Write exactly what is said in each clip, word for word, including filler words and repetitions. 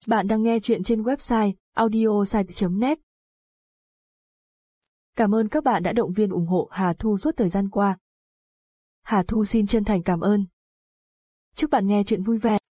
Bạn đang nghe chuyện trên website audiosite chấm net. Cảm ơn các bạn đã động viên ủng hộ Hà Thu suốt thời gian qua. Hà Thu xin chân thành cảm ơn. Chúc bạn nghe chuyện vui vẻ.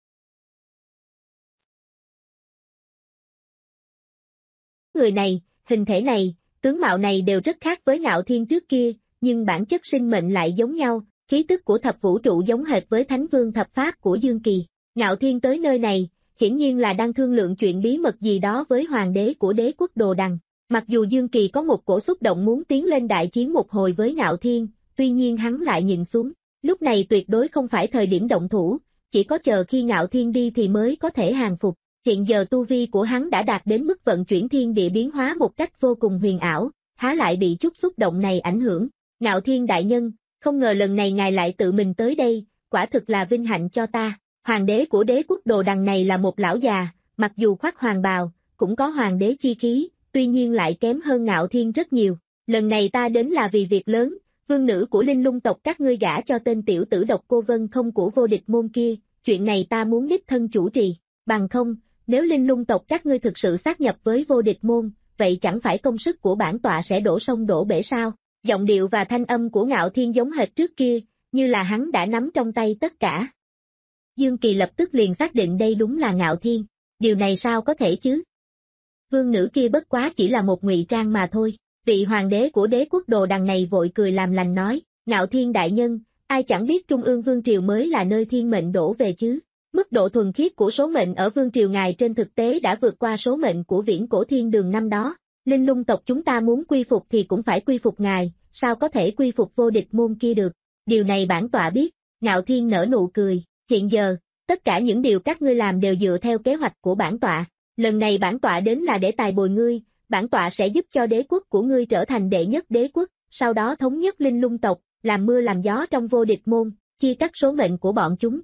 Người này, hình thể này, tướng mạo này đều rất khác với Ngạo Thiên trước kia, nhưng bản chất sinh mệnh lại giống nhau, khí tức của thập vũ trụ giống hệt với Thánh Vương thập pháp của Dương Kỳ. Ngạo Thiên tới nơi này, hiển nhiên là đang thương lượng chuyện bí mật gì đó với hoàng đế của đế quốc Đồ Đằng. Mặc dù Dương Kỳ có một cổ xúc động muốn tiến lên đại chiến một hồi với Ngạo Thiên, tuy nhiên hắn lại nhìn xuống, lúc này tuyệt đối không phải thời điểm động thủ, chỉ có chờ khi Ngạo Thiên đi thì mới có thể hàng phục. Hiện giờ tu vi của hắn đã đạt đến mức vận chuyển thiên địa biến hóa một cách vô cùng huyền ảo, há lại bị chút xúc động này ảnh hưởng. Ngạo Thiên đại nhân, không ngờ lần này ngài lại tự mình tới đây, quả thực là vinh hạnh cho ta. Hoàng đế của đế quốc Đồ Đằng này là một lão già, mặc dù khoác hoàng bào, cũng có hoàng đế chi khí, tuy nhiên lại kém hơn Ngạo Thiên rất nhiều. Lần này ta đến là vì việc lớn, vương nữ của Linh Lung tộc các ngươi gả cho tên tiểu tử độc cô Vân Không của vô địch môn kia, chuyện này ta muốn đích thân chủ trì, bằng không, nếu Linh Lung tộc các ngươi thực sự sát nhập với vô địch môn, vậy chẳng phải công sức của bản tọa sẽ đổ sông đổ bể sao? Giọng điệu và thanh âm của Ngạo Thiên giống hệt trước kia, như là hắn đã nắm trong tay tất cả. Dương Kỳ lập tức liền xác định đây đúng là Ngạo Thiên, điều này sao có thể chứ? Vương nữ kia bất quá chỉ là một ngụy trang mà thôi. Vị hoàng đế của đế quốc Đồ Đằng này vội cười làm lành nói, Ngạo Thiên đại nhân, ai chẳng biết Trung ương Vương Triều mới là nơi thiên mệnh đổ về chứ? Mức độ thuần khiết của số mệnh ở Vương Triều ngài trên thực tế đã vượt qua số mệnh của viễn cổ thiên đường năm đó. Linh Lung tộc chúng ta muốn quy phục thì cũng phải quy phục ngài, sao có thể quy phục vô địch môn kia được? Điều này bản tọa biết. Ngạo Thiên nở nụ cười, hiện giờ, tất cả những điều các ngươi làm đều dựa theo kế hoạch của bản tọa. Lần này bản tọa đến là để tài bồi ngươi, bản tọa sẽ giúp cho đế quốc của ngươi trở thành đệ nhất đế quốc, sau đó thống nhất Linh Lung tộc, làm mưa làm gió trong vô địch môn, chia cắt số mệnh của bọn chúng.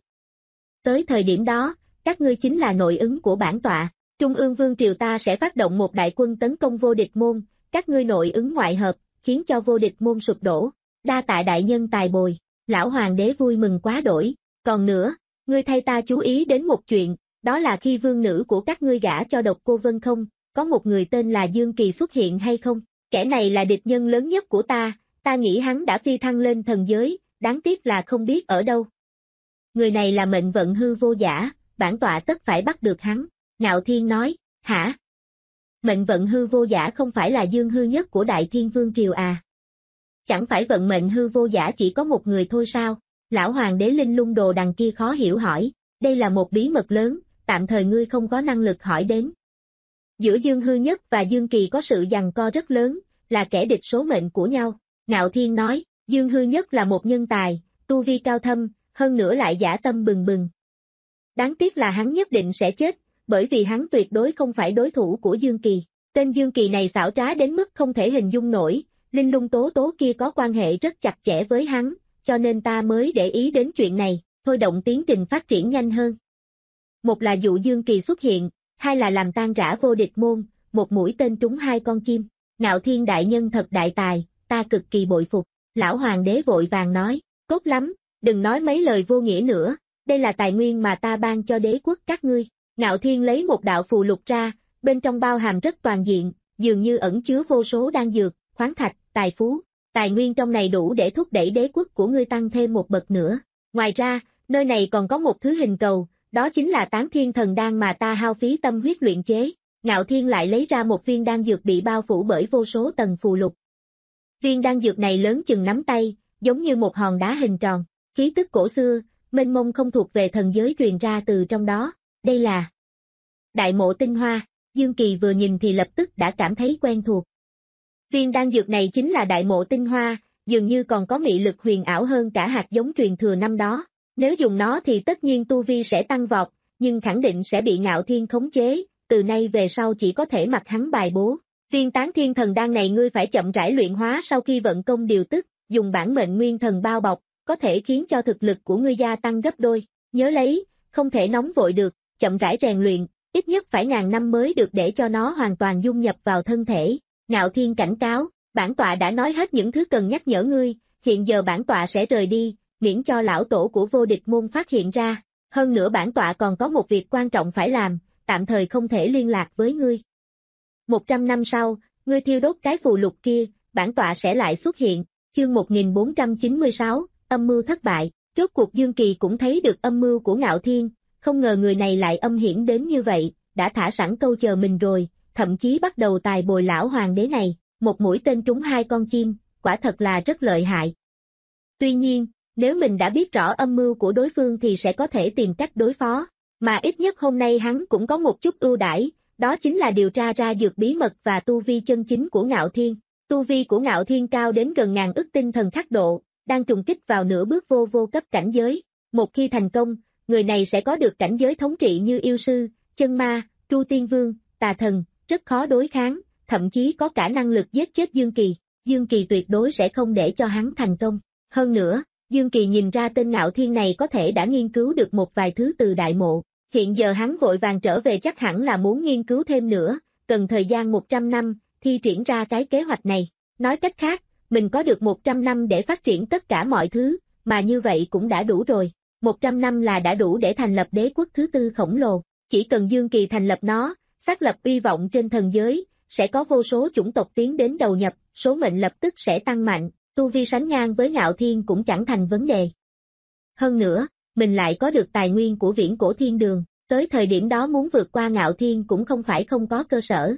Tới thời điểm đó, các ngươi chính là nội ứng của bản tọa. Trung ương Vương Triều ta sẽ phát động một đại quân tấn công vô địch môn, các ngươi nội ứng ngoại hợp, khiến cho vô địch môn sụp đổ. Đa tạ đại nhân tài bồi. Lão hoàng đế vui mừng quá đổi. Còn nữa, ngươi thay ta chú ý đến một chuyện, đó là khi vương nữ của các ngươi gả cho độc cô Vân Không, có một người tên là Dương Kỳ xuất hiện hay không? Kẻ này là địch nhân lớn nhất của ta, ta nghĩ hắn đã phi thăng lên thần giới, đáng tiếc là không biết ở đâu. Người này là mệnh vận hư vô giả, bản tọa tất phải bắt được hắn. Ngạo Thiên nói, hả? Mệnh vận hư vô giả không phải là dương hư nhất của Đại Thiên Vương Triều à? Chẳng phải vận mệnh hư vô giả chỉ có một người thôi sao? Lão hoàng đế Linh Lung Đồ Đằng kia khó hiểu hỏi, đây là một bí mật lớn, tạm thời ngươi không có năng lực hỏi đến. Giữa Dương Hư Nhất và Dương Kỳ có sự giằng co rất lớn, là kẻ địch số mệnh của nhau. Ngạo Thiên nói, Dương Hư Nhất là một nhân tài, tu vi cao thâm, hơn nữa lại dã tâm bừng bừng. Đáng tiếc là hắn nhất định sẽ chết, bởi vì hắn tuyệt đối không phải đối thủ của Dương Kỳ. Tên Dương Kỳ này xảo trá đến mức không thể hình dung nổi, Linh Lung Tố Tố kia có quan hệ rất chặt chẽ với hắn, cho nên ta mới để ý đến chuyện này, thôi động tiến trình phát triển nhanh hơn. Một là dụ Dương Kỳ xuất hiện, hai là làm tan rã vô địch môn, một mũi tên trúng hai con chim. Ngạo Thiên đại nhân thật đại tài, ta cực kỳ bội phục. Lão hoàng đế vội vàng nói, tốt lắm, đừng nói mấy lời vô nghĩa nữa, đây là tài nguyên mà ta ban cho đế quốc các ngươi. Ngạo Thiên lấy một đạo phù lục ra, bên trong bao hàm rất toàn diện, dường như ẩn chứa vô số đan dược, khoáng thạch, tài phú. Tài nguyên trong này đủ để thúc đẩy đế quốc của ngươi tăng thêm một bậc nữa. Ngoài ra, nơi này còn có một thứ hình cầu, đó chính là Tán Thiên Thần Đan mà ta hao phí tâm huyết luyện chế. Ngạo Thiên lại lấy ra một viên đan dược bị bao phủ bởi vô số tầng phù lục. Viên đan dược này lớn chừng nắm tay, giống như một hòn đá hình tròn, khí tức cổ xưa, mênh mông không thuộc về thần giới truyền ra từ trong đó. Đây là Đại Mộ Tinh Hoa. Dương Kỳ vừa nhìn thì lập tức đã cảm thấy quen thuộc. Viên đan dược này chính là Đại Mộ Tinh Hoa, dường như còn có mị lực huyền ảo hơn cả hạt giống truyền thừa năm đó. Nếu dùng nó thì tất nhiên tu vi sẽ tăng vọt, nhưng khẳng định sẽ bị Ngạo Thiên khống chế, từ nay về sau chỉ có thể mặc hắn bài bố. Viên Tán Thiên Thần Đan này ngươi phải chậm rãi luyện hóa sau khi vận công điều tức, dùng bản mệnh nguyên thần bao bọc, có thể khiến cho thực lực của ngươi gia tăng gấp đôi. Nhớ lấy, không thể nóng vội được, chậm rãi rèn luyện, ít nhất phải ngàn năm mới được để cho nó hoàn toàn dung nhập vào thân thể. Ngạo Thiên cảnh cáo, bản tọa đã nói hết những thứ cần nhắc nhở ngươi, hiện giờ bản tọa sẽ rời đi, miễn cho lão tổ của vô địch môn phát hiện ra. Hơn nữa bản tọa còn có một việc quan trọng phải làm, tạm thời không thể liên lạc với ngươi. Một trăm năm sau, ngươi thiêu đốt cái phù lục kia, bản tọa sẽ lại xuất hiện. Chương một nghìn bốn trăm chín mươi sáu, âm mưu thất bại. Rốt cuộc Dương Kỳ cũng thấy được âm mưu của Ngạo Thiên, không ngờ người này lại âm hiểm đến như vậy, đã thả sẵn câu chờ mình rồi, thậm chí bắt đầu tài bồi lão hoàng đế này, một mũi tên trúng hai con chim, quả thật là rất lợi hại. Tuy nhiên, nếu mình đã biết rõ âm mưu của đối phương thì sẽ có thể tìm cách đối phó, mà ít nhất hôm nay hắn cũng có một chút ưu đãi, đó chính là điều tra ra dược bí mật và tu vi chân chính của Ngạo Thiên. Tu vi của Ngạo Thiên cao đến gần ngàn ức tinh thần khắc độ, đang trùng kích vào nửa bước vô vô cấp cảnh giới. Một khi thành công, người này sẽ có được cảnh giới thống trị như yêu sư, chân ma, tru tiên vương, tà thần, rất khó đối kháng, thậm chí có cả năng lực giết chết Dương Kỳ. Dương Kỳ tuyệt đối sẽ không để cho hắn thành công. Hơn nữa, Dương Kỳ nhìn ra tên Ngạo Thiên này có thể đã nghiên cứu được một vài thứ từ đại mộ. Hiện giờ hắn vội vàng trở về chắc hẳn là muốn nghiên cứu thêm nữa, cần thời gian một trăm năm, thi triển ra cái kế hoạch này. Nói cách khác, mình có được một trăm năm để phát triển tất cả mọi thứ, mà như vậy cũng đã đủ rồi. một trăm năm là đã đủ để thành lập đế quốc thứ tư khổng lồ. Chỉ cần Dương Kỳ thành lập nó, xác lập uy vọng trên thần giới, sẽ có vô số chủng tộc tiến đến đầu nhập, số mệnh lập tức sẽ tăng mạnh, tu vi sánh ngang với Ngạo Thiên cũng chẳng thành vấn đề. Hơn nữa, mình lại có được tài nguyên của viễn cổ thiên đường, tới thời điểm đó muốn vượt qua Ngạo Thiên cũng không phải không có cơ sở.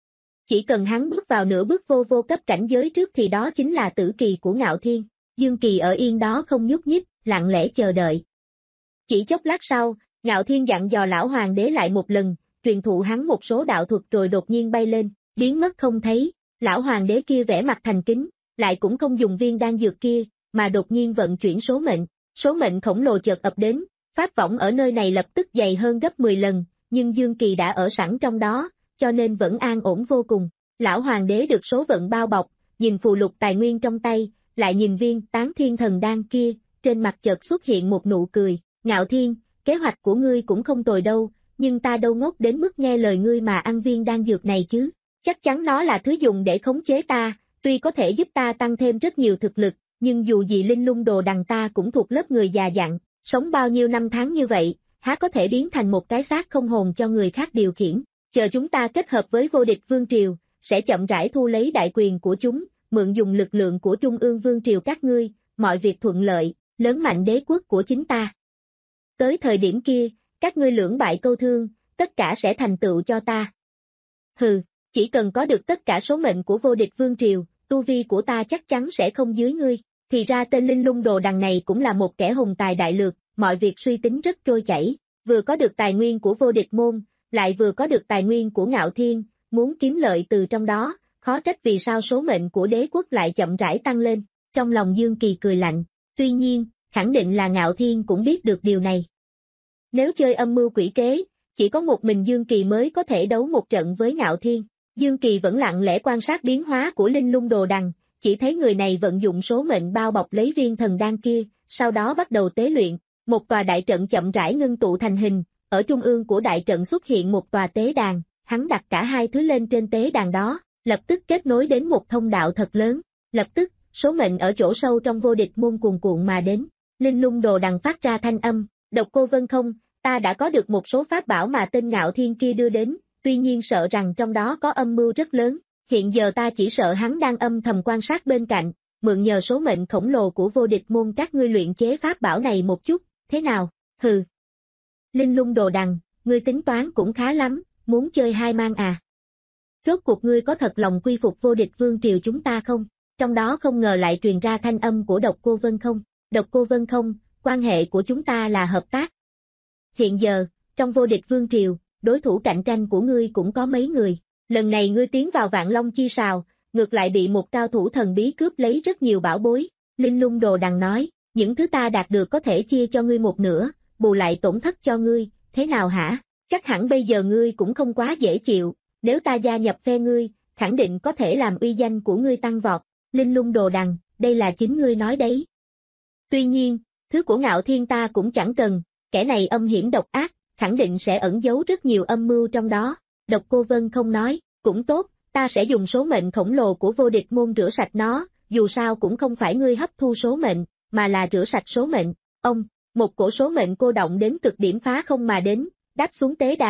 Chỉ cần hắn bước vào nửa bước vô vô cấp cảnh giới trước thì đó chính là tử kỳ của Ngạo Thiên. Dương Kỳ ở yên đó không nhúc nhích, lặng lẽ chờ đợi. Chỉ chốc lát sau, Ngạo Thiên dặn dò lão hoàng đế lại một lần, truyền thụ hắn một số đạo thuật rồi đột nhiên bay lên, biến mất không thấy. Lão hoàng đế kia vẻ mặt thành kính, lại cũng không dùng viên đan dược kia, mà đột nhiên vận chuyển số mệnh. Số mệnh khổng lồ chợt ập đến, pháp võng ở nơi này lập tức dày hơn gấp mười lần, nhưng Dương Kỳ đã ở sẵn trong đó, cho nên vẫn an ổn vô cùng. Lão hoàng đế được số vận bao bọc, nhìn phù lục tài nguyên trong tay, lại nhìn viên tán thiên thần đan kia, trên mặt chợt xuất hiện một nụ cười. Ngạo Thiên, kế hoạch của ngươi cũng không tồi đâu, nhưng ta đâu ngốc đến mức nghe lời ngươi mà ăn viên đan dược này chứ. Chắc chắn nó là thứ dùng để khống chế ta, tuy có thể giúp ta tăng thêm rất nhiều thực lực, nhưng dù gì linh lung đồ đằng ta cũng thuộc lớp người già dặn, sống bao nhiêu năm tháng như vậy, há có thể biến thành một cái xác không hồn cho người khác điều khiển. Chờ chúng ta kết hợp với vô địch vương triều, sẽ chậm rãi thu lấy đại quyền của chúng, mượn dùng lực lượng của trung ương vương triều các ngươi, mọi việc thuận lợi, lớn mạnh đế quốc của chính ta. Tới thời điểm kia, các ngươi lưỡng bại câu thương, tất cả sẽ thành tựu cho ta. Hừ, chỉ cần có được tất cả số mệnh của vô địch vương triều, tu vi của ta chắc chắn sẽ không dưới ngươi. Thì ra tên linh lung đồ đằng này cũng là một kẻ hùng tài đại lược, mọi việc suy tính rất trôi chảy, vừa có được tài nguyên của vô địch môn, lại vừa có được tài nguyên của Ngạo Thiên, muốn kiếm lợi từ trong đó, khó trách vì sao số mệnh của đế quốc lại chậm rãi tăng lên. Trong lòng Dương Kỳ cười lạnh, tuy nhiên, khẳng định là Ngạo Thiên cũng biết được điều này. Nếu chơi âm mưu quỷ kế, chỉ có một mình Dương Kỳ mới có thể đấu một trận với Ngạo Thiên. Dương Kỳ vẫn lặng lẽ quan sát biến hóa của linh lung đồ đằng, chỉ thấy người này vận dụng số mệnh bao bọc lấy viên thần đan kia, sau đó bắt đầu tế luyện, một tòa đại trận chậm rãi ngưng tụ thành hình, ở trung ương của đại trận xuất hiện một tòa tế đàn, hắn đặt cả hai thứ lên trên tế đàn đó, lập tức kết nối đến một thông đạo thật lớn, lập tức, số mệnh ở chỗ sâu trong vô địch môn cuồn cuộn mà đến, linh lung đồ đằng phát ra thanh âm, Độc Cô Vân Không, ta đã có được một số pháp bảo mà tên Ngạo Thiên kia đưa đến, tuy nhiên sợ rằng trong đó có âm mưu rất lớn, hiện giờ ta chỉ sợ hắn đang âm thầm quan sát bên cạnh, mượn nhờ số mệnh khổng lồ của vô địch môn các ngươi luyện chế pháp bảo này một chút, thế nào, hừ. Linh lung đồ đằng, ngươi tính toán cũng khá lắm, muốn chơi hai mang à. Rốt cuộc ngươi có thật lòng quy phục vô địch vương triều chúng ta không? Trong đó không ngờ lại truyền ra thanh âm của Độc Cô Vân Không. Độc Cô Vân Không, quan hệ của chúng ta là hợp tác. Hiện giờ, trong vô địch vương triều, đối thủ cạnh tranh của ngươi cũng có mấy người. Lần này ngươi tiến vào Vạn Long Chi Sào, ngược lại bị một cao thủ thần bí cướp lấy rất nhiều bảo bối. Linh lung đồ đằng nói, những thứ ta đạt được có thể chia cho ngươi một nửa, bù lại tổn thất cho ngươi, thế nào hả? Chắc hẳn bây giờ ngươi cũng không quá dễ chịu, nếu ta gia nhập phe ngươi, khẳng định có thể làm uy danh của ngươi tăng vọt. Linh lung đồ đằng, đây là chính ngươi nói đấy. Tuy nhiên, thứ của Ngạo Thiên ta cũng chẳng cần, kẻ này âm hiểm độc ác, khẳng định sẽ ẩn giấu rất nhiều âm mưu trong đó. Độc Cô Vân Không nói, cũng tốt, ta sẽ dùng số mệnh khổng lồ của vô địch môn rửa sạch nó, dù sao cũng không phải ngươi hấp thu số mệnh, mà là rửa sạch số mệnh. Ông, một cổ số mệnh cô động đến cực điểm phá không mà đến, đáp xuống tế đàn,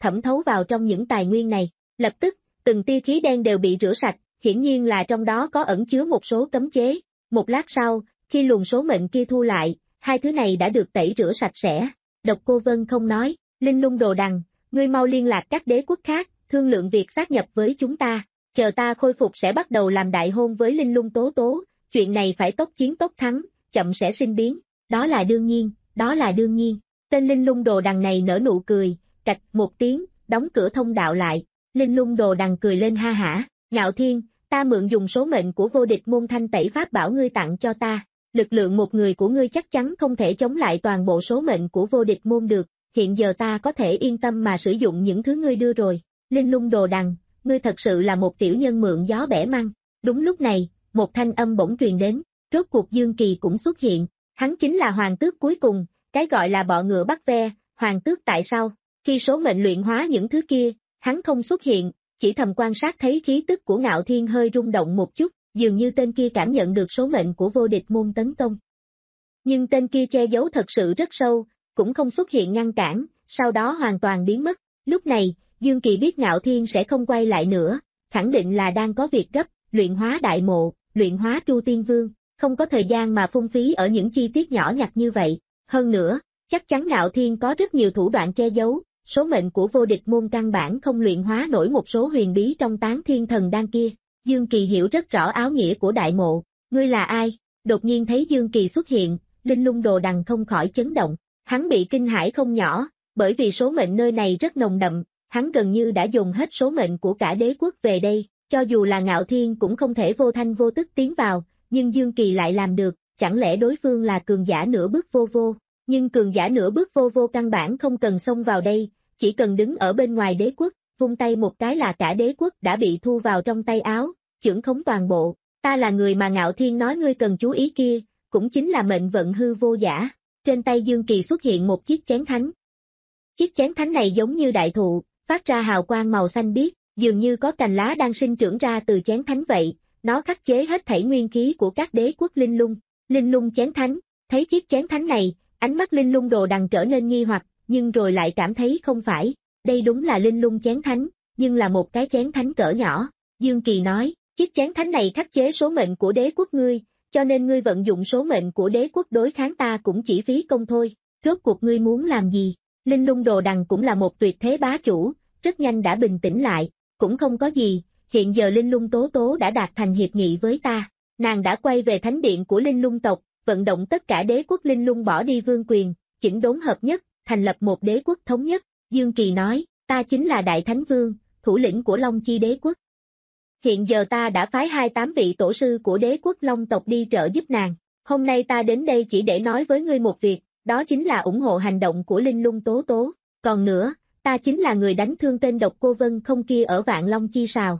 thẩm thấu vào trong những tài nguyên này. Lập tức, từng tia khí đen đều bị rửa sạch, hiển nhiên là trong đó có ẩn chứa một số cấm chế. Một lát sau, khi luồng số mệnh kia thu lại, hai thứ này đã được tẩy rửa sạch sẽ. Độc Cô Vân không nói, Linh Lung Đồ Đằng, ngươi mau liên lạc các đế quốc khác, thương lượng việc sát nhập với chúng ta, chờ ta khôi phục sẽ bắt đầu làm đại hôn với Linh Lung Tố Tố, chuyện này phải tốc chiến tốc thắng, chậm sẽ sinh biến, đó là đương nhiên, đó là đương nhiên. Tên Linh Lung Đồ Đằng này nở nụ cười, cạch một tiếng, đóng cửa thông đạo lại. Linh Lung Đồ Đằng cười lên ha hả, Ngạo Thiên, ta mượn dùng số mệnh của vô địch môn thanh tẩy pháp bảo ngươi tặng cho ta, lực lượng một người của ngươi chắc chắn không thể chống lại toàn bộ số mệnh của vô địch môn được, hiện giờ ta có thể yên tâm mà sử dụng những thứ ngươi đưa rồi. Linh Lung Đồ Đằng, ngươi thật sự là một tiểu nhân mượn gió bẻ măng. Đúng lúc này, một thanh âm bỗng truyền đến, rốt cuộc Dương Kỳ cũng xuất hiện, hắn chính là hoàng tước cuối cùng, cái gọi là bọ ngựa bắt ve, hoàng tước tại sao? Khi số mệnh luyện hóa những thứ kia, hắn không xuất hiện, chỉ thầm quan sát thấy khí tức của Ngạo Thiên hơi rung động một chút, dường như tên kia cảm nhận được số mệnh của vô địch môn tấn công. Nhưng tên kia che giấu thật sự rất sâu, cũng không xuất hiện ngăn cản, sau đó hoàn toàn biến mất. Lúc này, Dương Kỳ biết Ngạo Thiên sẽ không quay lại nữa, khẳng định là đang có việc gấp, luyện hóa đại mộ, luyện hóa Tru Tiên Vương, không có thời gian mà phung phí ở những chi tiết nhỏ nhặt như vậy. Hơn nữa, chắc chắn Ngạo Thiên có rất nhiều thủ đoạn che giấu, số mệnh của vô địch môn căn bản không luyện hóa nổi một số huyền bí trong Tán Thiên Thần Đan kia. Dương Kỳ hiểu rất rõ áo nghĩa của đại mộ, ngươi là ai? Đột nhiên thấy Dương Kỳ xuất hiện, Linh Lung Đồ Đằng không khỏi chấn động, hắn bị kinh hãi không nhỏ, bởi vì số mệnh nơi này rất nồng đậm, hắn gần như đã dùng hết số mệnh của cả đế quốc về đây, cho dù là Ngạo Thiên cũng không thể vô thanh vô tức tiến vào, nhưng Dương Kỳ lại làm được, chẳng lẽ đối phương là cường giả nửa bước vô vô, nhưng cường giả nửa bước vô vô căn bản không cần xông vào đây, chỉ cần đứng ở bên ngoài đế quốc, vung tay một cái là cả đế quốc đã bị thu vào trong tay áo, chưởng khống toàn bộ. Ta là người mà Ngạo Thiên nói ngươi cần chú ý kia, cũng chính là mệnh vận hư vô giả. Trên tay Dương Kỳ xuất hiện một chiếc chén thánh. Chiếc chén thánh này giống như đại thụ, phát ra hào quang màu xanh biếc, dường như có cành lá đang sinh trưởng ra từ chén thánh vậy, nó khắc chế hết thảy nguyên khí của các đế quốc linh lung. Linh lung chén thánh, thấy chiếc chén thánh này, ánh mắt Linh Lung Đồ Đằng trở nên nghi hoặc, nhưng rồi lại cảm thấy không phải, đây đúng là linh lung chén thánh, nhưng là một cái chén thánh cỡ nhỏ. Dương Kỳ nói, chiếc chén thánh này khắc chế số mệnh của đế quốc ngươi, cho nên ngươi vận dụng số mệnh của đế quốc đối kháng ta cũng chỉ phí công thôi, rốt cuộc ngươi muốn làm gì? Linh Lung Đồ Đằng cũng là một tuyệt thế bá chủ, rất nhanh đã bình tĩnh lại, cũng không có gì, hiện giờ Linh Lung Tố Tố đã đạt thành hiệp nghị với ta, nàng đã quay về thánh điện của Linh Lung tộc, vận động tất cả đế quốc Linh Lung bỏ đi vương quyền, chỉnh đốn hợp nhất, thành lập một đế quốc thống nhất. Dương Kỳ nói, ta chính là Đại Thánh Vương, thủ lĩnh của Long Chi đế quốc. Hiện giờ ta đã phái hai mươi tám vị tổ sư của đế quốc Long tộc đi trợ giúp nàng. Hôm nay ta đến đây chỉ để nói với ngươi một việc, đó chính là ủng hộ hành động của Linh Lung Tố Tố. Còn nữa, ta chính là người đánh thương tên Độc Cô Vân không kia ở Vạn Long Chi Sào.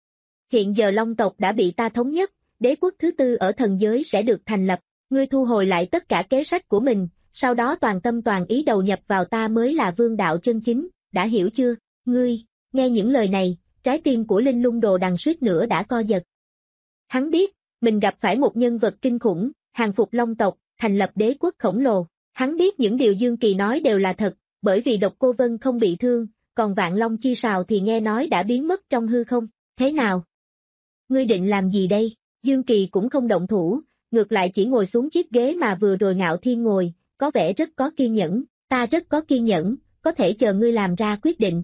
Hiện giờ Long tộc đã bị ta thống nhất, đế quốc thứ tư ở thần giới sẽ được thành lập. Ngươi thu hồi lại tất cả kế sách của mình, sau đó toàn tâm toàn ý đầu nhập vào ta mới là vương đạo chân chính, đã hiểu chưa? Ngươi, nghe những lời này, trái tim của Linh Lung Đồ Đằng suýt nữa đã co giật. Hắn biết, mình gặp phải một nhân vật kinh khủng, hàng phục Long tộc, thành lập đế quốc khổng lồ. Hắn biết những điều Dương Kỳ nói đều là thật, bởi vì Độc Cô Vân không bị thương, còn Vạn Long Chi Sào thì nghe nói đã biến mất trong hư không. Thế nào? Ngươi định làm gì đây? Dương Kỳ cũng không động thủ, ngược lại chỉ ngồi xuống chiếc ghế mà vừa rồi Ngạo Thiên ngồi, có vẻ rất có kiên nhẫn, ta rất có kiên nhẫn, có thể chờ ngươi làm ra quyết định.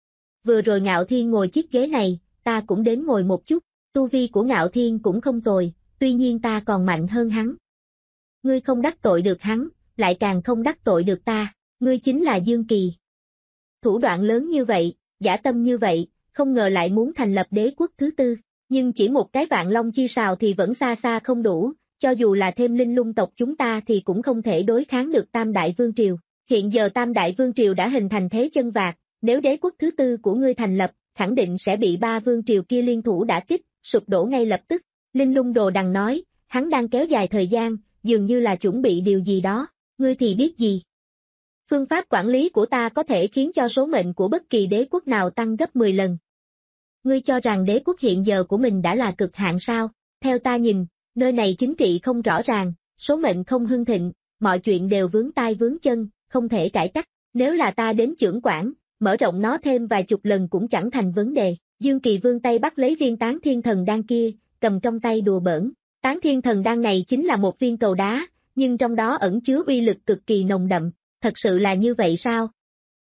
Vừa rồi Ngạo Thiên ngồi chiếc ghế này, ta cũng đến ngồi một chút, tu vi của Ngạo Thiên cũng không tồi, tuy nhiên ta còn mạnh hơn hắn. Ngươi không đắc tội được hắn, lại càng không đắc tội được ta, ngươi chính là Dương Kỳ. Thủ đoạn lớn như vậy, dã tâm như vậy, không ngờ lại muốn thành lập đế quốc thứ tư, nhưng chỉ một cái Vạn Long Chi Sào thì vẫn xa xa không đủ. Cho dù là thêm Linh Lung tộc chúng ta thì cũng không thể đối kháng được Tam Đại Vương Triều. Hiện giờ Tam Đại Vương Triều đã hình thành thế chân vạc, nếu đế quốc thứ tư của ngươi thành lập, khẳng định sẽ bị ba vương triều kia liên thủ đả kích, sụp đổ ngay lập tức. Linh Lung Đồ Đằng nói, hắn đang kéo dài thời gian, dường như là chuẩn bị điều gì đó, ngươi thì biết gì. Phương pháp quản lý của ta có thể khiến cho số mệnh của bất kỳ đế quốc nào tăng gấp mười lần. Ngươi cho rằng đế quốc hiện giờ của mình đã là cực hạn sao? Theo ta nhìn, nơi này chính trị không rõ ràng, số mệnh không hưng thịnh, mọi chuyện đều vướng tai vướng chân, không thể cải cách. Nếu là ta đến chưởng quản, mở rộng nó thêm vài chục lần cũng chẳng thành vấn đề. Dương Kỳ vươn tay bắt lấy viên Tán Thiên Thần Đan kia, cầm trong tay đùa bỡn. Tán Thiên Thần Đan này chính là một viên cầu đá, nhưng trong đó ẩn chứa uy lực cực kỳ nồng đậm, thật sự là như vậy sao?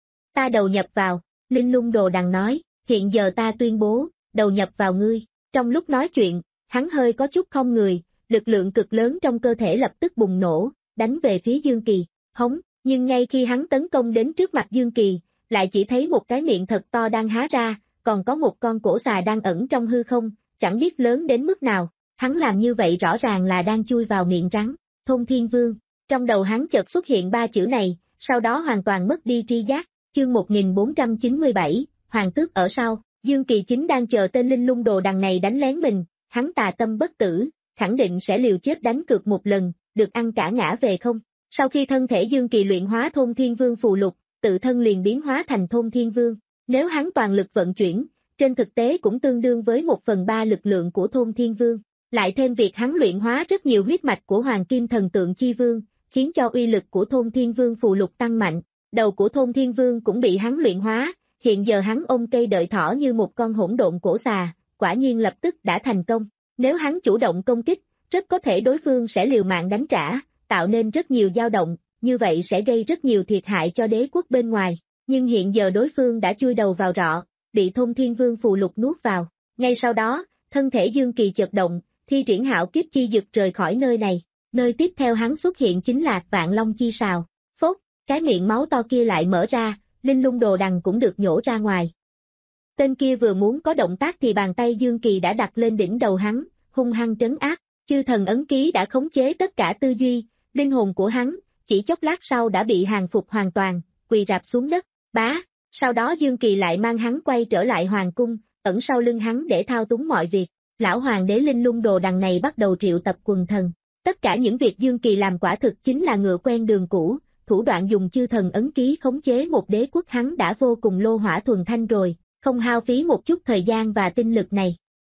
Ta đầu nhập vào, Linh Lung Đồ Đằng nói, hiện giờ ta tuyên bố, đầu nhập vào ngươi. Trong lúc nói chuyện, hắn hơi có chút không người, lực lượng cực lớn trong cơ thể lập tức bùng nổ, đánh về phía Dương Kỳ, hống, nhưng ngay khi hắn tấn công đến trước mặt Dương Kỳ, lại chỉ thấy một cái miệng thật to đang há ra, còn có một con cổ xà đang ẩn trong hư không, chẳng biết lớn đến mức nào, hắn làm như vậy rõ ràng là đang chui vào miệng rắn. Thôn Thiên Vương, trong đầu hắn chợt xuất hiện ba chữ này, sau đó hoàn toàn mất đi tri giác. Chương một nghìn bốn trăm chín mươi bảy, Hoàng Tước ở sau, Dương Kỳ chính đang chờ tên Linh Lung Đồ Đằng này đánh lén mình, hắn tà tâm bất tử, khẳng định sẽ liều chết đánh cược một lần, được ăn cả ngã về không. Sau khi thân thể Dương Kỳ luyện hóa Thôn Thiên Vương phù lục, tự thân liền biến hóa thành Thôn Thiên Vương, nếu hắn toàn lực vận chuyển, trên thực tế cũng tương đương với một phần ba lực lượng của Thôn Thiên Vương, lại thêm việc hắn luyện hóa rất nhiều huyết mạch của Hoàng Kim Thần Tượng Chi Vương, khiến cho uy lực của Thôn Thiên Vương phù lục tăng mạnh. Đầu của Thôn Thiên Vương cũng bị hắn luyện hóa, hiện giờ hắn ôm cây đợi thỏ như một con hỗn độn cổ xà, quả nhiên lập tức đã thành công. Nếu hắn chủ động công kích, rất có thể đối phương sẽ liều mạng đánh trả, tạo nên rất nhiều dao động, như vậy sẽ gây rất nhiều thiệt hại cho đế quốc bên ngoài. Nhưng hiện giờ đối phương đã chui đầu vào rọ, bị Thôn Thiên Vương phù lục nuốt vào. Ngay sau đó, thân thể Dương Kỳ chợt động, thi triển hạo kiếp chi dực rời khỏi nơi này. Nơi tiếp theo hắn xuất hiện chính là Vạn Long Chi Sào. Phốt, cái miệng máu to kia lại mở ra, Linh Lung Đồ Đằng cũng được nhổ ra ngoài. Tên kia vừa muốn có động tác thì bàn tay Dương Kỳ đã đặt lên đỉnh đầu hắn, hung hăng trấn áp. Chư thần ấn ký đã khống chế tất cả tư duy, linh hồn của hắn, chỉ chốc lát sau đã bị hàng phục hoàn toàn, quỳ rạp xuống đất. Bá, sau đó Dương Kỳ lại mang hắn quay trở lại hoàng cung, ẩn sau lưng hắn để thao túng mọi việc. Lão hoàng đế Linh Lung Đồ Đằng này bắt đầu triệu tập quần thần. Tất cả những việc Dương Kỳ làm quả thực chính là ngựa quen đường cũ, thủ đoạn dùng chư thần ấn ký khống chế một đế quốc hắn đã vô cùng lô hỏa thuần thanh rồi, không hao phí một chút thời gian và tinh lực này.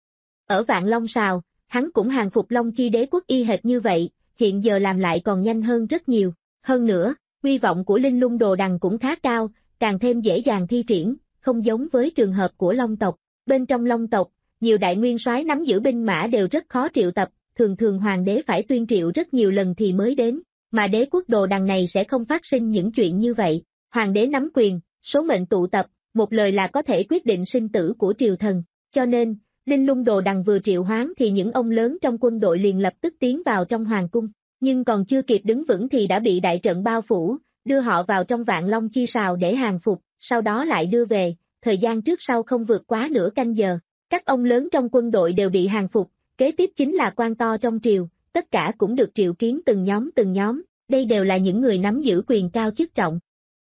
Ở Vạn Long Sào, hắn cũng hàng phục Long Chi đế quốc y hệt như vậy, hiện giờ làm lại còn nhanh hơn rất nhiều. Hơn nữa, uy vọng của Linh Lung Đồ Đằng cũng khá cao, càng thêm dễ dàng thi triển, không giống với trường hợp của Long tộc. Bên trong Long tộc, nhiều đại nguyên soái nắm giữ binh mã đều rất khó triệu tập, thường thường hoàng đế phải tuyên triệu rất nhiều lần thì mới đến, mà đế quốc Đồ Đằng này sẽ không phát sinh những chuyện như vậy. Hoàng đế nắm quyền, số mệnh tụ tập, một lời là có thể quyết định sinh tử của triều thần, cho nên, Linh Lung Đồ Đằng vừa triệu hoán thì những ông lớn trong quân đội liền lập tức tiến vào trong hoàng cung, nhưng còn chưa kịp đứng vững thì đã bị đại trận bao phủ, đưa họ vào trong Vạn Long Chi Sào để hàng phục, sau đó lại đưa về, thời gian trước sau không vượt quá nửa canh giờ. Các ông lớn trong quân đội đều bị hàng phục, kế tiếp chính là quan to trong triều, tất cả cũng được triệu kiến từng nhóm từng nhóm, đây đều là những người nắm giữ quyền cao chức trọng.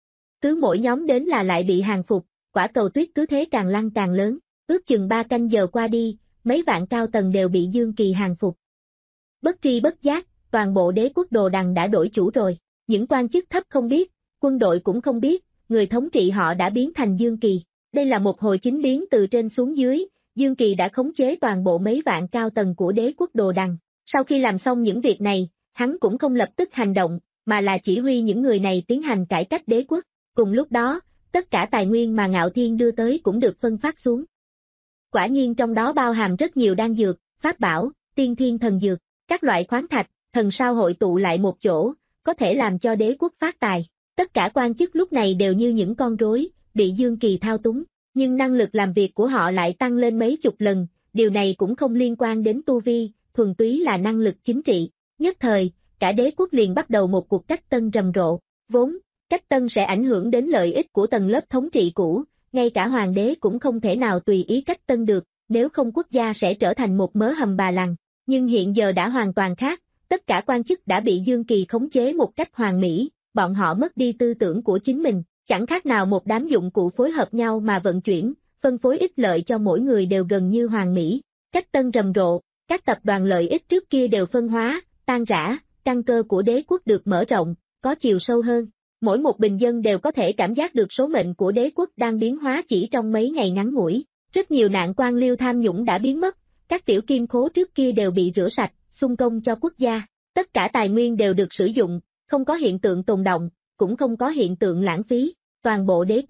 Cứ mỗi nhóm đến là lại bị hàng phục, quả cầu tuyết cứ thế càng lăn càng lớn, ước chừng ba canh giờ qua đi, mấy vạn cao tầng đều bị Dương Kỳ hàng phục. Bất tri bất giác, toàn bộ đế quốc Đồ Đằng đã đổi chủ rồi, những quan chức thấp không biết, quân đội cũng không biết, người thống trị họ đã biến thành Dương Kỳ. Đây là một hồi chính biến từ trên xuống dưới, Dương Kỳ đã khống chế toàn bộ mấy vạn cao tầng của đế quốc Đồ Đằng. Sau khi làm xong những việc này, hắn cũng không lập tức hành động, mà là chỉ huy những người này tiến hành cải cách đế quốc. Cùng lúc đó, tất cả tài nguyên mà Ngạo Thiên đưa tới cũng được phân phát xuống. Quả nhiên trong đó bao hàm rất nhiều đan dược, pháp bảo, tiên thiên thần dược, các loại khoáng thạch, thần sao hội tụ lại một chỗ, có thể làm cho đế quốc phát tài. Tất cả quan chức lúc này đều như những con rối, bị Dương Kỳ thao túng, nhưng năng lực làm việc của họ lại tăng lên mấy chục lần, điều này cũng không liên quan đến tu vi, thuần túy là năng lực chính trị. Nhất thời, cả đế quốc liền bắt đầu một cuộc cách tân rầm rộ, vốn, cách tân sẽ ảnh hưởng đến lợi ích của tầng lớp thống trị cũ, ngay cả hoàng đế cũng không thể nào tùy ý cách tân được, nếu không quốc gia sẽ trở thành một mớ hầm bà lằn. Nhưng hiện giờ đã hoàn toàn khác, tất cả quan chức đã bị Dương Kỳ khống chế một cách hoàn mỹ, bọn họ mất đi tư tưởng của chính mình, chẳng khác nào một đám dụng cụ phối hợp nhau mà vận chuyển, phân phối ích lợi cho mỗi người đều gần như hoàn mỹ. Cách tân rầm rộ, các tập đoàn lợi ích trước kia đều phân hóa, tan rã, căn cơ của đế quốc được mở rộng, có chiều sâu hơn. Mỗi một bình dân đều có thể cảm giác được số mệnh của đế quốc đang biến hóa chỉ trong mấy ngày ngắn ngủi. Rất nhiều nạn quan liêu tham nhũng đã biến mất, các tiểu kim khố trước kia đều bị rửa sạch, xung công cho quốc gia. Tất cả tài nguyên đều được sử dụng, không có hiện tượng tồn động, cũng không có hiện tượng lãng phí. Toàn bộ đế quốc,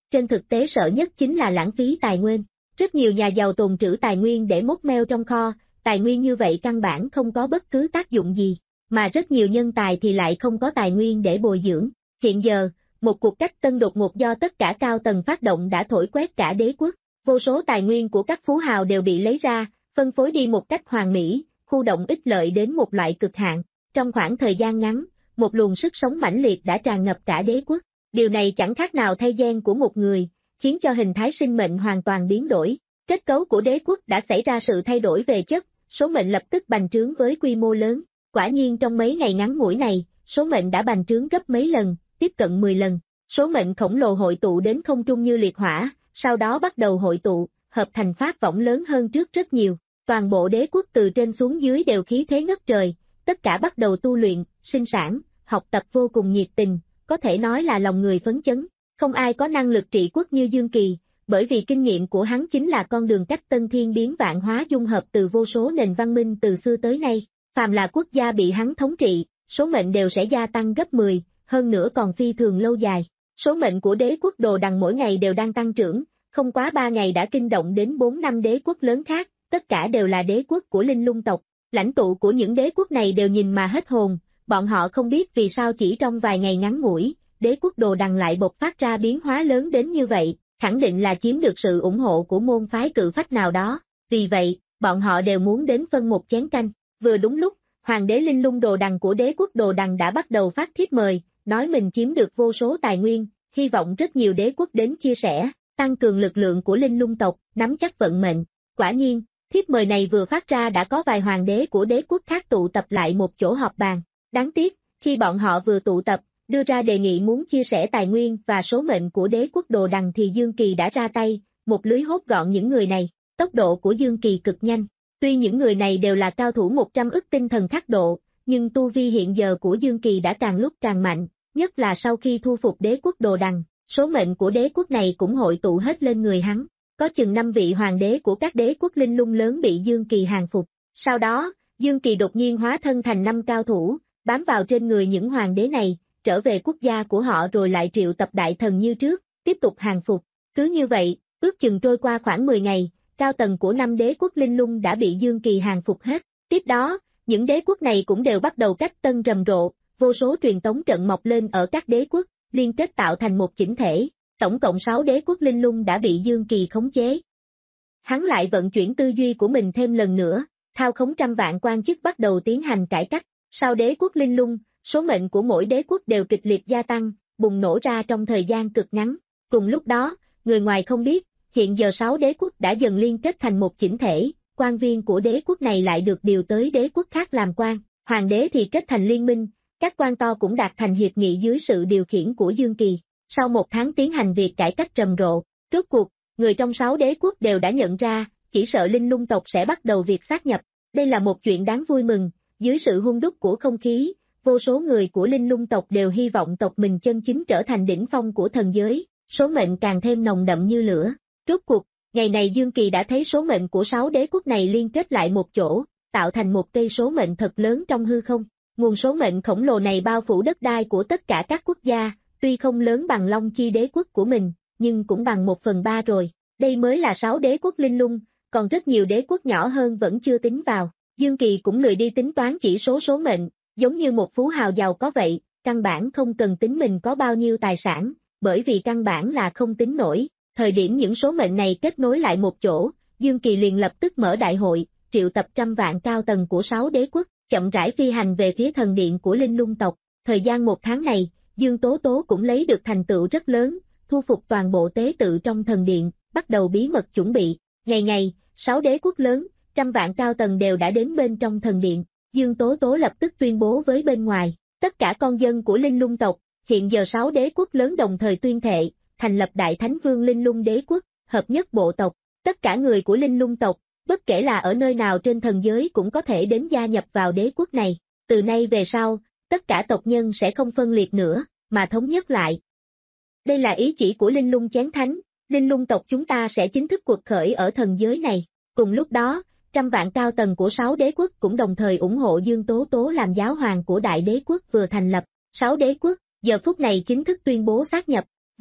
trên thực tế sợ nhất chính là lãng phí tài nguyên. Rất nhiều nhà giàu tồn trữ tài nguyên để móc meo trong kho, tài nguyên như vậy căn bản không có bất cứ tác dụng gì, mà rất nhiều nhân tài thì lại không có tài nguyên để bồi dưỡng. Hiện giờ, một cuộc cách tân đột ngột do tất cả cao tầng phát động đã thổi quét cả đế quốc, vô số tài nguyên của các phú hào đều bị lấy ra, phân phối đi một cách hoàn mỹ, khu động ích lợi đến một loại cực hạn. Trong khoảng thời gian ngắn, một luồng sức sống mãnh liệt đã tràn ngập cả đế quốc. Điều này chẳng khác nào thay gen của một người, khiến cho hình thái sinh mệnh hoàn toàn biến đổi. Kết cấu của đế quốc đã xảy ra sự thay đổi về chất, số mệnh lập tức bành trướng với quy mô lớn. Quả nhiên trong mấy ngày ngắn ngủi này, số mệnh đã bành trướng gấp mấy lần, tiếp cận mười lần. Số mệnh khổng lồ hội tụ đến không trung như liệt hỏa, sau đó bắt đầu hội tụ, hợp thành pháp võng lớn hơn trước rất nhiều. Toàn bộ đế quốc từ trên xuống dưới đều khí thế ngất trời, tất cả bắt đầu tu luyện, sinh sản, học tập vô cùng nhiệt tình, có thể nói là lòng người phấn chấn. Không ai có năng lực trị quốc như Dương Kỳ, bởi vì kinh nghiệm của hắn chính là con đường cách tân thiên biến vạn hóa dung hợp từ vô số nền văn minh từ xưa tới nay. Phàm là quốc gia bị hắn thống trị, số mệnh đều sẽ gia tăng gấp mười, hơn nữa còn phi thường lâu dài. Số mệnh của đế quốc Đồ Đằng mỗi ngày đều đang tăng trưởng, không quá ba ngày đã kinh động đến bốn năm đế quốc lớn khác, tất cả đều là đế quốc của Linh Lung tộc. Lãnh tụ của những đế quốc này đều nhìn mà hết hồn, bọn họ không biết vì sao chỉ trong vài ngày ngắn ngủi, đế quốc Đồ Đằng lại bộc phát ra biến hóa lớn đến như vậy, khẳng định là chiếm được sự ủng hộ của môn phái cự phách nào đó, vì vậy, bọn họ đều muốn đến phân một chén canh. Vừa đúng lúc, Hoàng đế Linh Lung Đồ Đằng của đế quốc Đồ Đằng đã bắt đầu phát thiếp mời, nói mình chiếm được vô số tài nguyên, hy vọng rất nhiều đế quốc đến chia sẻ, tăng cường lực lượng của Linh Lung tộc, nắm chắc vận mệnh. Quả nhiên, thiếp mời này vừa phát ra đã có vài hoàng đế của đế quốc khác tụ tập lại một chỗ họp bàn. Đáng tiếc, khi bọn họ vừa tụ tập, đưa ra đề nghị muốn chia sẻ tài nguyên và số mệnh của đế quốc Đồ Đằng thì Dương Kỳ đã ra tay, một lưới hốt gọn những người này. Tốc độ của Dương Kỳ cực nhanh. Tuy những người này đều là cao thủ một trăm ức tinh thần khắc độ, nhưng tu vi hiện giờ của Dương Kỳ đã càng lúc càng mạnh, nhất là sau khi thu phục đế quốc Đồ Đằng, số mệnh của đế quốc này cũng hội tụ hết lên người hắn. Có chừng năm vị hoàng đế của các đế quốc linh lung lớn bị Dương Kỳ hàng phục. Sau đó, Dương Kỳ đột nhiên hóa thân thành năm cao thủ, bám vào trên người những hoàng đế này, trở về quốc gia của họ rồi lại triệu tập đại thần như trước, tiếp tục hàng phục. Cứ như vậy, ước chừng trôi qua khoảng mười ngày, cao tầng của năm đế quốc linh lung đã bị Dương Kỳ hàng phục hết. Tiếp đó, những đế quốc này cũng đều bắt đầu cách tân rầm rộ, vô số truyền tống trận mọc lên ở các đế quốc, liên kết tạo thành một chỉnh thể. Tổng cộng sáu đế quốc linh lung đã bị Dương Kỳ khống chế. Hắn lại vận chuyển tư duy của mình thêm lần nữa, thao khống trăm vạn quan chức bắt đầu tiến hành cải cách. Sau đế quốc linh lung, số mệnh của mỗi đế quốc đều kịch liệt gia tăng, bùng nổ ra trong thời gian cực ngắn. Cùng lúc đó, người ngoài không biết, hiện giờ sáu đế quốc đã dần liên kết thành một chỉnh thể, quan viên của đế quốc này lại được điều tới đế quốc khác làm quan, hoàng đế thì kết thành liên minh, các quan to cũng đạt thành hiệp nghị dưới sự điều khiển của Dương Kỳ. Sau một tháng tiến hành việc cải cách rầm rộ, rốt cuộc, người trong sáu đế quốc đều đã nhận ra, chỉ sợ linh lung tộc sẽ bắt đầu việc sát nhập. Đây là một chuyện đáng vui mừng, dưới sự hung đúc của không khí, vô số người của linh lung tộc đều hy vọng tộc mình chân chính trở thành đỉnh phong của thần giới, số mệnh càng thêm nồng đậm như lửa. Rốt cuộc, ngày này Dương Kỳ đã thấy số mệnh của sáu đế quốc này liên kết lại một chỗ, tạo thành một cây số mệnh thật lớn trong hư không. Nguồn số mệnh khổng lồ này bao phủ đất đai của tất cả các quốc gia, tuy không lớn bằng Long Chi đế quốc của mình, nhưng cũng bằng một phần ba rồi. Đây mới là sáu đế quốc linh lung, còn rất nhiều đế quốc nhỏ hơn vẫn chưa tính vào. Dương Kỳ cũng lười đi tính toán chỉ số số mệnh, giống như một phú hào giàu có vậy, căn bản không cần tính mình có bao nhiêu tài sản, bởi vì căn bản là không tính nổi. Thời điểm những số mệnh này kết nối lại một chỗ, Dương Kỳ liền lập tức mở đại hội, triệu tập trăm vạn cao tầng của sáu đế quốc, chậm rãi phi hành về phía thần điện của linh lung tộc. Thời gian một tháng này, Dương Tố Tố cũng lấy được thành tựu rất lớn, thu phục toàn bộ tế tự trong thần điện, bắt đầu bí mật chuẩn bị. Ngày ngày, sáu đế quốc lớn, trăm vạn cao tầng đều đã đến bên trong thần điện. Dương Tố Tố lập tức tuyên bố với bên ngoài, tất cả con dân của linh lung tộc, hiện giờ sáu đế quốc lớn đồng thời tuyên thệ, thành lập Đại Thánh Vương Linh Lung Đế Quốc, hợp nhất bộ tộc. Tất cả người của linh lung tộc, bất kể là ở nơi nào trên thần giới cũng có thể đến gia nhập vào đế quốc này. Từ nay về sau, tất cả tộc nhân sẽ không phân liệt nữa, mà thống nhất lại. Đây là ý chỉ của Linh Lung Chén Thánh, linh lung tộc chúng ta sẽ chính thức cuộc khởi ở thần giới này. Cùng lúc đó, trăm vạn cao tầng của sáu đế quốc cũng đồng thời ủng hộ Dương Tố Tố làm giáo hoàng của đại đế quốc vừa thành lập. Sáu đế quốc, giờ phút này chính thức tuyên bố sát nhập. Vốn,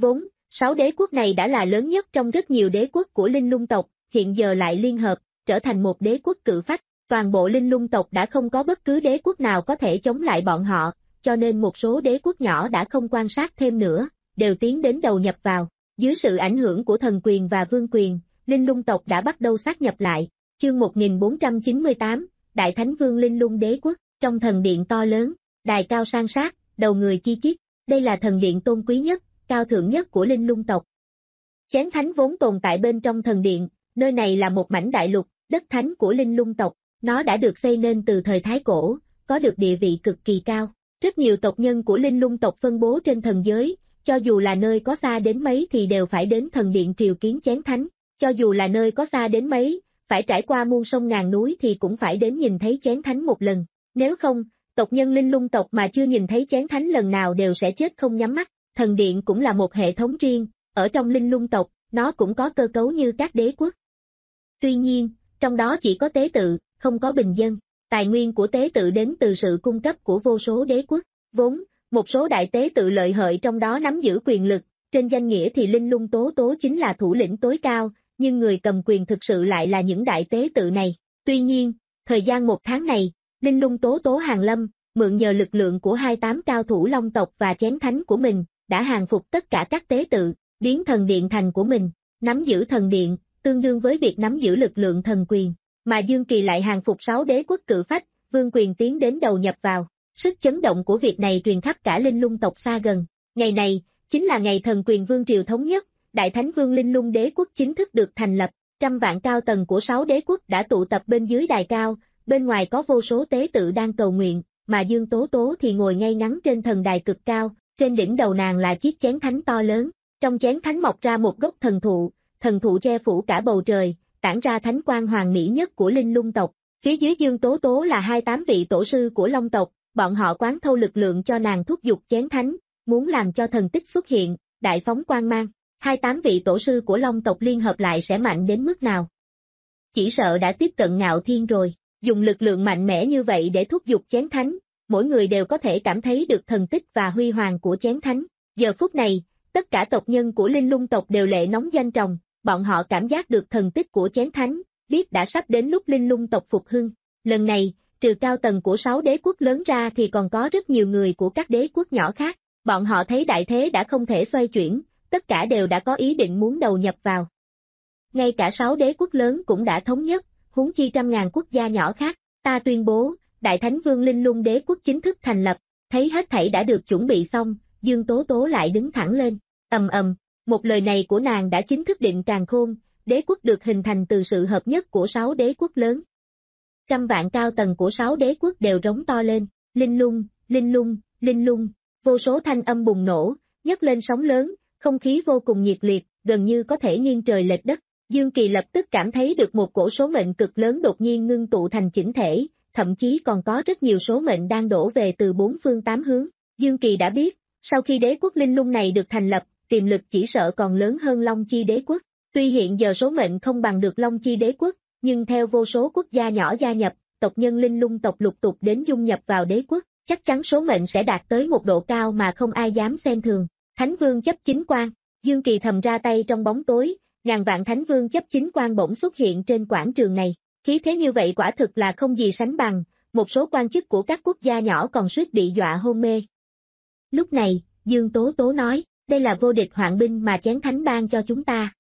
Sáu đế quốc này đã là lớn nhất trong rất nhiều đế quốc của Linh Lung tộc, hiện giờ lại liên hợp, trở thành một đế quốc cự phách. Toàn bộ Linh Lung tộc đã không có bất cứ đế quốc nào có thể chống lại bọn họ, cho nên một số đế quốc nhỏ đã không quan sát thêm nữa, đều tiến đến đầu nhập vào. Dưới sự ảnh hưởng của thần quyền và vương quyền, Linh Lung tộc đã bắt đầu sát nhập lại. Chương một nghìn bốn trăm chín mươi tám, Đại Thánh Vương Linh Lung Đế Quốc, trong thần điện to lớn, đài cao san sát, đầu người chi chít, đây là thần điện tôn quý nhất, cao thượng nhất của Linh Lung tộc. Chén thánh vốn tồn tại bên trong thần điện, nơi này là một mảnh đại lục, đất thánh của Linh Lung tộc, nó đã được xây nên từ thời Thái Cổ, có được địa vị cực kỳ cao. Rất nhiều tộc nhân của Linh Lung tộc phân bố trên thần giới, cho dù là nơi có xa đến mấy thì đều phải đến thần điện triều kiến chén thánh, cho dù là nơi có xa đến mấy, phải trải qua muôn sông ngàn núi thì cũng phải đến nhìn thấy chén thánh một lần, nếu không, tộc nhân Linh Lung tộc mà chưa nhìn thấy chén thánh lần nào đều sẽ chết không nhắm mắt. Thần điện cũng là một hệ thống riêng, ở trong Linh Lung tộc, nó cũng có cơ cấu như các đế quốc. Tuy nhiên, trong đó chỉ có tế tự, không có bình dân. Tài nguyên của tế tự đến từ sự cung cấp của vô số đế quốc. Vốn, một số đại tế tự lợi hợi trong đó nắm giữ quyền lực, trên danh nghĩa thì Linh Lung Tố Tố chính là thủ lĩnh tối cao, nhưng người cầm quyền thực sự lại là những đại tế tự này. Tuy nhiên, thời gian một tháng này, Linh Lung Tố Tố hàng lâm, mượn nhờ lực lượng của hai mươi tám cao thủ Long tộc và chén thánh của mình, đã hàng phục tất cả các tế tự, biến thần điện thành của mình. Nắm giữ thần điện, tương đương với việc nắm giữ lực lượng thần quyền, mà Dương Kỳ lại hàng phục sáu đế quốc cự phách, vương quyền tiến đến đầu nhập vào. Sức chấn động của việc này truyền khắp cả Linh Lung tộc xa gần. Ngày này, chính là ngày thần quyền vương triều thống nhất, Đại Thánh Vương Linh Lung Đế quốc chính thức được thành lập. Trăm vạn cao tầng của sáu đế quốc đã tụ tập bên dưới đài cao, bên ngoài có vô số tế tự đang cầu nguyện, mà Dương Tố Tố thì ngồi ngay ngắn trên thần đài cực cao, trên đỉnh đầu nàng là chiếc chén thánh to lớn. Trong chén thánh mọc ra một gốc thần thụ, thần thụ che phủ cả bầu trời, tản ra thánh quang hoàng mỹ nhất của Linh Lung tộc. Phía dưới Dương Tố Tố là hai mươi tám vị tổ sư của Long tộc, bọn họ quán thâu lực lượng cho nàng thúc giục chén thánh, muốn làm cho thần tích xuất hiện, đại phóng quang mang. hai mươi tám vị tổ sư của Long tộc liên hợp lại sẽ mạnh đến mức nào? Chỉ sợ đã tiếp cận Ngạo Thiên rồi, dùng lực lượng mạnh mẽ như vậy để thúc giục chén thánh, mỗi người đều có thể cảm thấy được thần tích và huy hoàng của chén thánh. Giờ phút này, tất cả tộc nhân của Linh Lung tộc đều lệ nóng doanh tròng, bọn họ cảm giác được thần tích của chén thánh, biết đã sắp đến lúc Linh Lung tộc phục hưng. Lần này, trừ cao tầng của sáu đế quốc lớn ra thì còn có rất nhiều người của các đế quốc nhỏ khác, bọn họ thấy đại thế đã không thể xoay chuyển, tất cả đều đã có ý định muốn đầu nhập vào. Ngay cả sáu đế quốc lớn cũng đã thống nhất, huống chi trăm ngàn quốc gia nhỏ khác. Ta tuyên bố, Đại Thánh Vương Linh Lung Đế quốc chính thức thành lập. Thấy hết thảy đã được chuẩn bị xong, Dương Tố Tố lại đứng thẳng lên. Ầm ầm, một lời này của nàng đã chính thức định càn khôn, đế quốc được hình thành từ sự hợp nhất của sáu đế quốc lớn. Trăm vạn cao tầng của sáu đế quốc đều rống to lên, Linh Lung, Linh Lung, Linh Lung, vô số thanh âm bùng nổ, nhấc lên sóng lớn, không khí vô cùng nhiệt liệt, gần như có thể nghiêng trời lệch đất. Dương Kỳ lập tức cảm thấy được một cổ số mệnh cực lớn đột nhiên ngưng tụ thành chỉnh thể, thậm chí còn có rất nhiều số mệnh đang đổ về từ bốn phương tám hướng. Dương Kỳ đã biết, sau khi đế quốc Linh Lung này được thành lập, tiềm lực chỉ sợ còn lớn hơn Long Chi đế quốc. Tuy hiện giờ số mệnh không bằng được Long Chi đế quốc, nhưng theo vô số quốc gia nhỏ gia nhập, tộc nhân Linh Lung tộc lục tục đến dung nhập vào đế quốc, chắc chắn số mệnh sẽ đạt tới một độ cao mà không ai dám xem thường. Thánh Vương chấp chính quan, Dương Kỳ thầm ra tay trong bóng tối, ngàn vạn Thánh Vương chấp chính quan bỗng xuất hiện trên quảng trường này. Khí thế như vậy quả thực là không gì sánh bằng, một số quan chức của các quốc gia nhỏ còn suýt bị dọa hôn mê. Lúc này, Dương Tố Tố nói, đây là vô địch hoạn binh mà chén thánh ban cho chúng ta.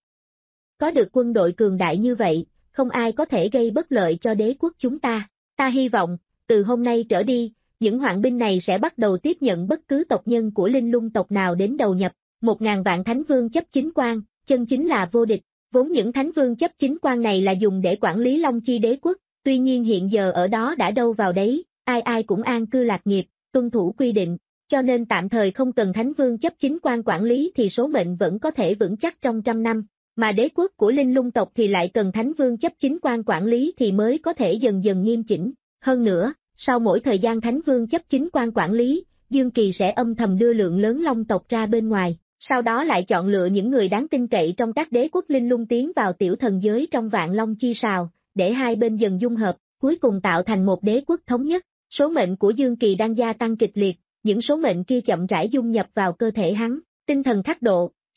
Có được quân đội cường đại như vậy, không ai có thể gây bất lợi cho đế quốc chúng ta. Ta hy vọng, từ hôm nay trở đi, những hoạn binh này sẽ bắt đầu tiếp nhận bất cứ tộc nhân của Linh Lung tộc nào đến đầu nhập. Một ngàn vạn Thánh Vương chấp chính quan, chân chính là vô địch. Vốn những Thánh Vương chấp chính quan này là dùng để quản lý Long Chi đế quốc, tuy nhiên hiện giờ ở đó đã đâu vào đấy, ai ai cũng an cư lạc nghiệp, tuân thủ quy định, cho nên tạm thời không cần Thánh Vương chấp chính quan quản lý thì số mệnh vẫn có thể vững chắc trong trăm năm, mà đế quốc của Linh Lung tộc thì lại cần Thánh Vương chấp chính quan quản lý thì mới có thể dần dần nghiêm chỉnh. Hơn nữa, sau mỗi thời gian Thánh Vương chấp chính quan quản lý, Dương Kỳ sẽ âm thầm đưa lượng lớn Long tộc ra bên ngoài. Sau đó lại chọn lựa những người đáng tin cậy trong các đế quốc Linh Lung tiến vào tiểu thần giới trong vạn Long chi sào, để hai bên dần dung hợp, cuối cùng tạo thành một đế quốc thống nhất. Số mệnh của Dương Kỳ đang gia tăng kịch liệt, những số mệnh kia chậm rãi dung nhập vào cơ thể hắn, tinh thần khắc độ,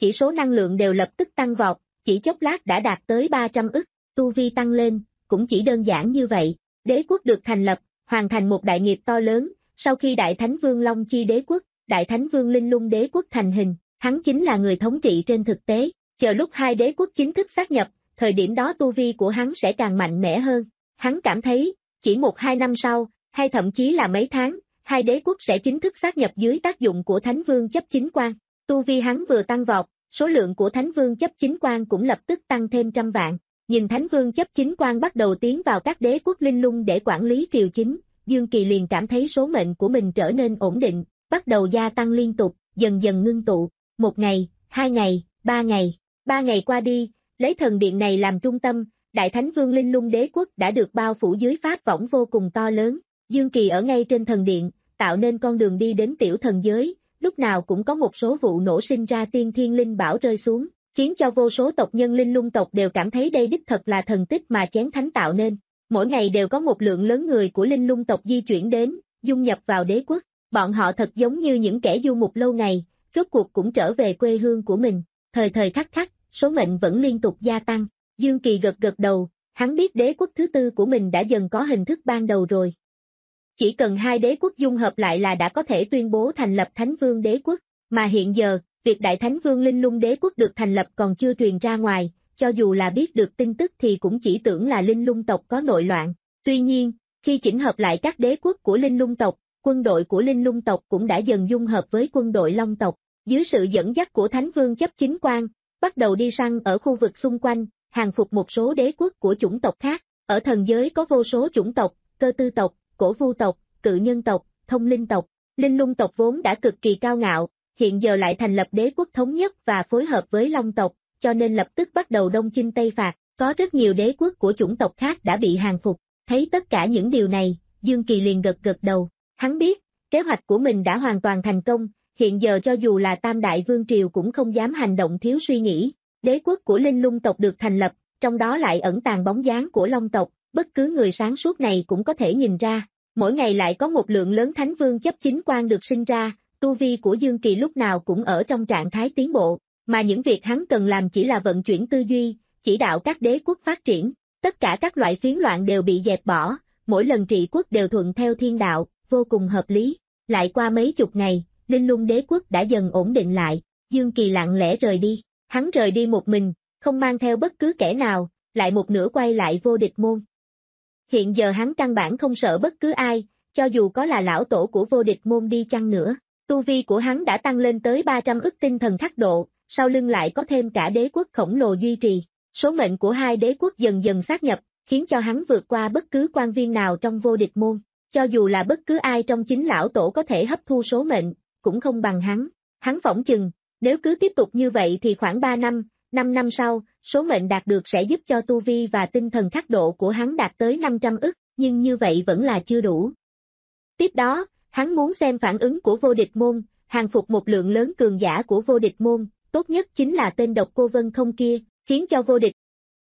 chỉ số năng lượng đều lập tức tăng vọt, chỉ chốc lát đã đạt tới ba trăm ức, tu vi tăng lên, cũng chỉ đơn giản như vậy. Đế quốc được thành lập, hoàn thành một đại nghiệp to lớn, sau khi Đại Thánh Vương Long Chi Đế quốc, Đại Thánh Vương Linh Lung Đế quốc thành hình, hắn chính là người thống trị trên thực tế, chờ lúc hai đế quốc chính thức sát nhập, thời điểm đó tu vi của hắn sẽ càng mạnh mẽ hơn. Hắn cảm thấy, chỉ một hai năm sau, hay thậm chí là mấy tháng, hai đế quốc sẽ chính thức sát nhập dưới tác dụng của Thánh Vương chấp chính quan. Tu vi hắn vừa tăng vọt, số lượng của Thánh Vương chấp chính quan cũng lập tức tăng thêm trăm vạn. Nhìn Thánh Vương chấp chính quan bắt đầu tiến vào các đế quốc linh lung để quản lý triều chính, Dương Kỳ liền cảm thấy số mệnh của mình trở nên ổn định, bắt đầu gia tăng liên tục, dần dần ngưng tụ. Một ngày, hai ngày, ba ngày, ba ngày qua đi, lấy thần điện này làm trung tâm, Đại Thánh Vương Linh Lung Đế quốc đã được bao phủ dưới pháp võng vô cùng to lớn. Dương Kỳ ở ngay trên thần điện, tạo nên con đường đi đến tiểu thần giới, lúc nào cũng có một số vụ nổ sinh ra tiên thiên linh bảo rơi xuống, khiến cho vô số tộc nhân linh lung tộc đều cảm thấy đây đích thật là thần tích mà Chén Thánh tạo nên. Mỗi ngày đều có một lượng lớn người của linh lung tộc di chuyển đến, dung nhập vào đế quốc, bọn họ thật giống như những kẻ du mục lâu ngày, rốt cuộc cũng trở về quê hương của mình, thời thời khắc khắc, số mệnh vẫn liên tục gia tăng. Dương Kỳ gật gật đầu, hắn biết đế quốc thứ tư của mình đã dần có hình thức ban đầu rồi. Chỉ cần hai đế quốc dung hợp lại là đã có thể tuyên bố thành lập Thánh Vương Đế quốc, mà hiện giờ, việc Đại Thánh Vương Linh Lung Đế quốc được thành lập còn chưa truyền ra ngoài, cho dù là biết được tin tức thì cũng chỉ tưởng là linh lung tộc có nội loạn. Tuy nhiên, khi chỉnh hợp lại các đế quốc của linh lung tộc, quân đội của linh lung tộc cũng đã dần dung hợp với quân đội long tộc, dưới sự dẫn dắt của Thánh Vương chấp chính quan, bắt đầu đi săn ở khu vực xung quanh, hàng phục một số đế quốc của chủng tộc khác. Ở thần giới có vô số chủng tộc, cơ tư tộc, cổ vu tộc, cự nhân tộc, thông linh tộc, linh lung tộc vốn đã cực kỳ cao ngạo, hiện giờ lại thành lập đế quốc thống nhất và phối hợp với long tộc, cho nên lập tức bắt đầu đông chinh tây phạt, có rất nhiều đế quốc của chủng tộc khác đã bị hàng phục. Thấy tất cả những điều này, Dương Kỳ liền gật gật đầu, hắn biết, kế hoạch của mình đã hoàn toàn thành công, hiện giờ cho dù là Tam Đại Vương Triều cũng không dám hành động thiếu suy nghĩ. Đế quốc của linh lung tộc được thành lập, trong đó lại ẩn tàng bóng dáng của long tộc, bất cứ người sáng suốt này cũng có thể nhìn ra. Mỗi ngày lại có một lượng lớn Thánh Vương chấp chính quan được sinh ra, tu vi của Dương Kỳ lúc nào cũng ở trong trạng thái tiến bộ, mà những việc hắn cần làm chỉ là vận chuyển tư duy, chỉ đạo các đế quốc phát triển, tất cả các loại phiến loạn đều bị dẹp bỏ, mỗi lần trị quốc đều thuận theo thiên đạo, vô cùng hợp lý. Lại qua mấy chục ngày, Linh Lung Đế quốc đã dần ổn định lại, Dương Kỳ lặng lẽ rời đi, hắn rời đi một mình, không mang theo bất cứ kẻ nào, lại một nửa quay lại Vô Địch Môn. Hiện giờ hắn căn bản không sợ bất cứ ai, cho dù có là lão tổ của Vô Địch Môn đi chăng nữa, tu vi của hắn đã tăng lên tới ba trăm ức tinh thần khắc độ, sau lưng lại có thêm cả đế quốc khổng lồ duy trì, số mệnh của hai đế quốc dần dần sát nhập, khiến cho hắn vượt qua bất cứ quan viên nào trong Vô Địch Môn, cho dù là bất cứ ai trong chính lão tổ có thể hấp thu số mệnh, cũng không bằng hắn. Hắn phỏng chừng, nếu cứ tiếp tục như vậy thì khoảng ba năm, năm năm sau, số mệnh đạt được sẽ giúp cho tu vi và tinh thần khắc độ của hắn đạt tới năm trăm ức, nhưng như vậy vẫn là chưa đủ. Tiếp đó, hắn muốn xem phản ứng của Vô Địch Môn, hàng phục một lượng lớn cường giả của Vô Địch Môn, tốt nhất chính là tên Độc Cô Vân Không kia, khiến cho Vô Địch.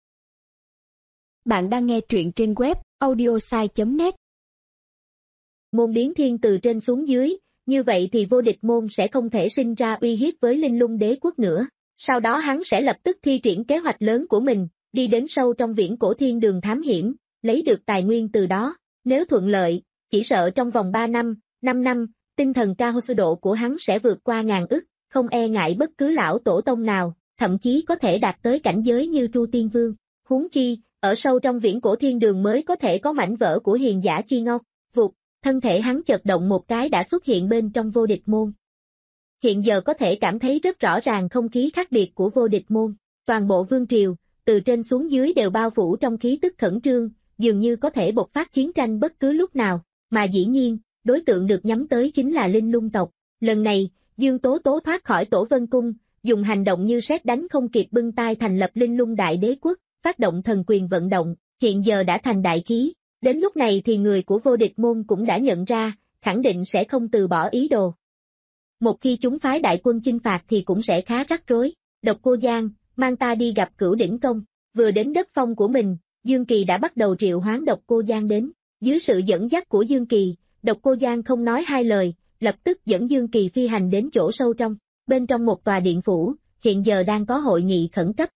Bạn đang nghe truyện trên web audiosai chấm net. Môn biến thiên từ trên xuống dưới, như vậy thì Vô Địch Môn sẽ không thể sinh ra uy hiếp với Linh Lung Đế quốc nữa. Sau đó hắn sẽ lập tức thi triển kế hoạch lớn của mình, đi đến sâu trong viễn cổ thiên đường thám hiểm, lấy được tài nguyên từ đó. Nếu thuận lợi, chỉ sợ trong vòng ba năm, năm năm, tinh thần cao sư độ của hắn sẽ vượt qua ngàn ức, không e ngại bất cứ lão tổ tông nào, thậm chí có thể đạt tới cảnh giới như Tru Tiên Vương. Huống chi, ở sâu trong viễn cổ thiên đường mới có thể có mảnh vỡ của hiền giả chi ngọc. Vụt, thân thể hắn chợt động một cái đã xuất hiện bên trong Vô Địch Môn. Hiện giờ có thể cảm thấy rất rõ ràng không khí khác biệt của Vô Địch Môn, toàn bộ vương triều, từ trên xuống dưới đều bao phủ trong khí tức khẩn trương, dường như có thể bộc phát chiến tranh bất cứ lúc nào, mà dĩ nhiên, đối tượng được nhắm tới chính là Linh Lung tộc. Lần này, Dương Tố Tố thoát khỏi Tổ Vân Cung, dùng hành động như sét đánh không kịp bưng tay thành lập Linh Lung Đại Đế quốc, phát động thần quyền vận động, hiện giờ đã thành đại khí. Đến lúc này thì người của Vô Địch Môn cũng đã nhận ra, khẳng định sẽ không từ bỏ ý đồ. Một khi chúng phái đại quân chinh phạt thì cũng sẽ khá rắc rối. Độc Cô Giang, mang ta đi gặp Cửu Đỉnh Công. Vừa đến đất phong của mình, Dương Kỳ đã bắt đầu triệu hoán Độc Cô Giang đến. Dưới sự dẫn dắt của Dương Kỳ, Độc Cô Giang không nói hai lời, lập tức dẫn Dương Kỳ phi hành đến chỗ sâu trong. Bên trong một tòa điện phủ, hiện giờ đang có hội nghị khẩn cấp.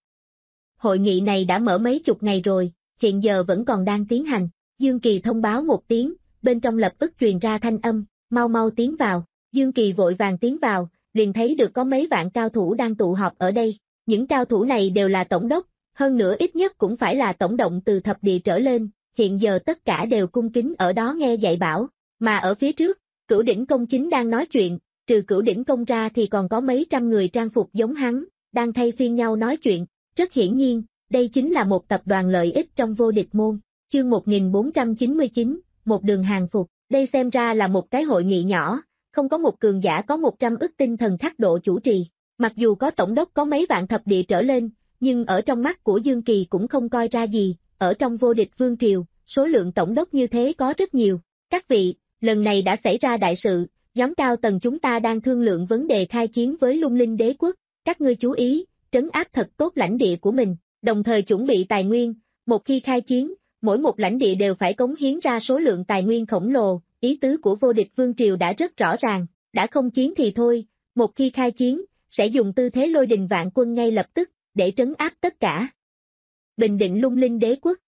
Hội nghị này đã mở mấy chục ngày rồi, hiện giờ vẫn còn đang tiến hành. Dương Kỳ thông báo một tiếng, bên trong lập tức truyền ra thanh âm, mau mau tiến vào. Dương Kỳ vội vàng tiến vào, liền thấy được có mấy vạn cao thủ đang tụ họp ở đây. Những cao thủ này đều là tổng đốc, hơn nữa ít nhất cũng phải là tổng động từ thập địa trở lên, hiện giờ tất cả đều cung kính ở đó nghe dạy bảo. Mà ở phía trước, Cửu Đỉnh Công chính đang nói chuyện, trừ Cửu Đỉnh Công ra thì còn có mấy trăm người trang phục giống hắn, đang thay phiên nhau nói chuyện. Rất hiển nhiên, đây chính là một tập đoàn lợi ích trong vô địch môn. Chương một nghìn bốn trăm chín mươi chín, một đường hàng phục, đây xem ra là một cái hội nghị nhỏ, không có một cường giả có một trăm ức tinh thần khắc độ chủ trì. Mặc dù có tổng đốc có mấy vạn thập địa trở lên, nhưng ở trong mắt của Dương Kỳ cũng không coi ra gì, ở trong vô địch vương triều, số lượng tổng đốc như thế có rất nhiều. Các vị, lần này đã xảy ra đại sự, nhóm cao tầng chúng ta đang thương lượng vấn đề khai chiến với Lung Linh Đế quốc, các ngươi chú ý, trấn áp thật tốt lãnh địa của mình, đồng thời chuẩn bị tài nguyên, một khi khai chiến, mỗi một lãnh địa đều phải cống hiến ra số lượng tài nguyên khổng lồ, ý tứ của vô địch vương triều đã rất rõ ràng, đã không chiến thì thôi, một khi khai chiến, sẽ dùng tư thế lôi đình vạn quân ngay lập tức, để trấn áp tất cả. Bình định Lung Linh Đế quốc.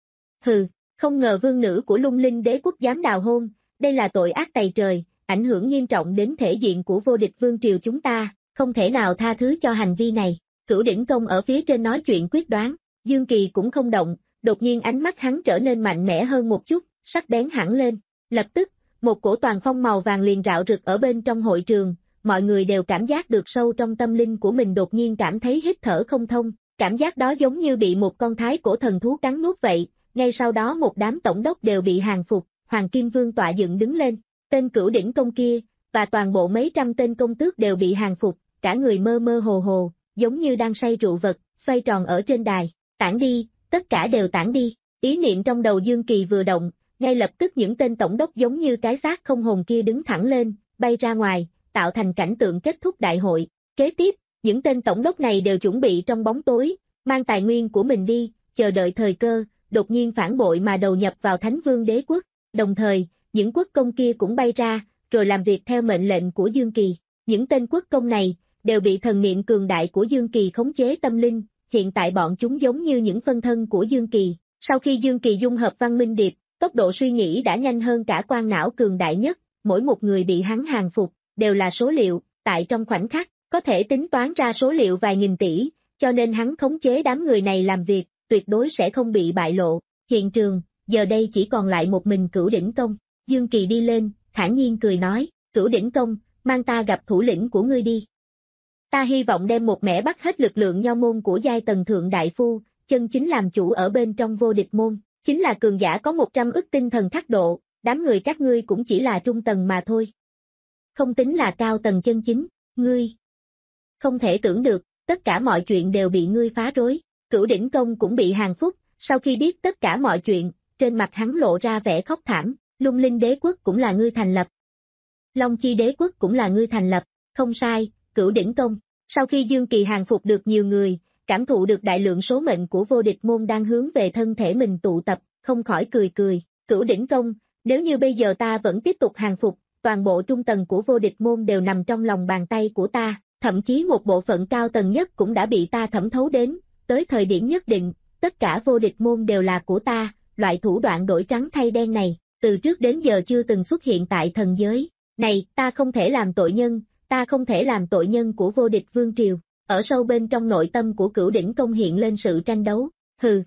Hừ, không ngờ vương nữ của Lung Linh Đế quốc dám đào hôn, đây là tội ác tày trời, ảnh hưởng nghiêm trọng đến thể diện của vô địch vương triều chúng ta, không thể nào tha thứ cho hành vi này. Cửu Đỉnh Công ở phía trên nói chuyện quyết đoán, Dương Kỳ cũng không động, đột nhiên ánh mắt hắn trở nên mạnh mẽ hơn một chút, sắc bén hẳn lên. Lập tức, một cổ toàn phong màu vàng liền rạo rực ở bên trong hội trường, mọi người đều cảm giác được sâu trong tâm linh của mình đột nhiên cảm thấy hít thở không thông, cảm giác đó giống như bị một con thái cổ thần thú cắn nuốt vậy. Ngay sau đó một đám tổng đốc đều bị hàng phục, Hoàng Kim Vương tọa dựng đứng lên, tên Cửu Đỉnh Công kia, và toàn bộ mấy trăm tên công tước đều bị hàng phục, cả người mơ mơ hồ hồ, giống như đang say rượu vật, xoay tròn ở trên đài, tản đi, tất cả đều tản đi, ý niệm trong đầu Dương Kỳ vừa động, ngay lập tức những tên tổng đốc giống như cái xác không hồn kia đứng thẳng lên, bay ra ngoài, tạo thành cảnh tượng kết thúc đại hội. Kế tiếp, những tên tổng đốc này đều chuẩn bị trong bóng tối, mang tài nguyên của mình đi, chờ đợi thời cơ, đột nhiên phản bội mà đầu nhập vào Thánh Vương Đế quốc, đồng thời, những quốc công kia cũng bay ra, rồi làm việc theo mệnh lệnh của Dương Kỳ. Những tên quốc công này, đều bị thần niệm cường đại của Dương Kỳ khống chế tâm linh, hiện tại bọn chúng giống như những phân thân của Dương Kỳ. Sau khi Dương Kỳ dung hợp Văn Minh Điệp, tốc độ suy nghĩ đã nhanh hơn cả quan não cường đại nhất, mỗi một người bị hắn hàng phục, đều là số liệu, tại trong khoảnh khắc, có thể tính toán ra số liệu vài nghìn tỷ, cho nên hắn khống chế đám người này làm việc, tuyệt đối sẽ không bị bại lộ. Hiện trường, giờ đây chỉ còn lại một mình Cửu Đỉnh Công. Dương Kỳ đi lên, thản nhiên cười nói, Cửu Đỉnh Công, mang ta gặp thủ lĩnh của ngươi đi. Ta hy vọng đem một mẻ bắt hết lực lượng nho môn của giai tầng thượng đại phu, chân chính làm chủ ở bên trong vô địch môn, chính là cường giả có một trăm ức tinh thần khắc độ, đám người các ngươi cũng chỉ là trung tầng mà thôi. Không tính là cao tầng chân chính, ngươi. Không thể tưởng được, tất cả mọi chuyện đều bị ngươi phá rối. Cửu Đỉnh Công cũng bị hàng phúc, sau khi biết tất cả mọi chuyện, trên mặt hắn lộ ra vẻ khóc thảm. Lung Linh Đế quốc cũng là ngươi thành lập. Long Chi Đế quốc cũng là ngươi thành lập, không sai, Cửu Đỉnh Công. Sau khi Dương Kỳ hàng phục được nhiều người, cảm thụ được đại lượng số mệnh của vô địch môn đang hướng về thân thể mình tụ tập, không khỏi cười cười. Cửu Đỉnh Công, nếu như bây giờ ta vẫn tiếp tục hàng phục, toàn bộ trung tầng của vô địch môn đều nằm trong lòng bàn tay của ta, thậm chí một bộ phận cao tầng nhất cũng đã bị ta thẩm thấu đến, tới thời điểm nhất định, tất cả vô địch môn đều là của ta, loại thủ đoạn đổi trắng thay đen này, từ trước đến giờ chưa từng xuất hiện tại thần giới. Này, ta không thể làm tội nhân, ta không thể làm tội nhân của vô địch vương triều. Ở sâu bên trong nội tâm của Cửu Đỉnh Công hiện lên sự tranh đấu. Hừ.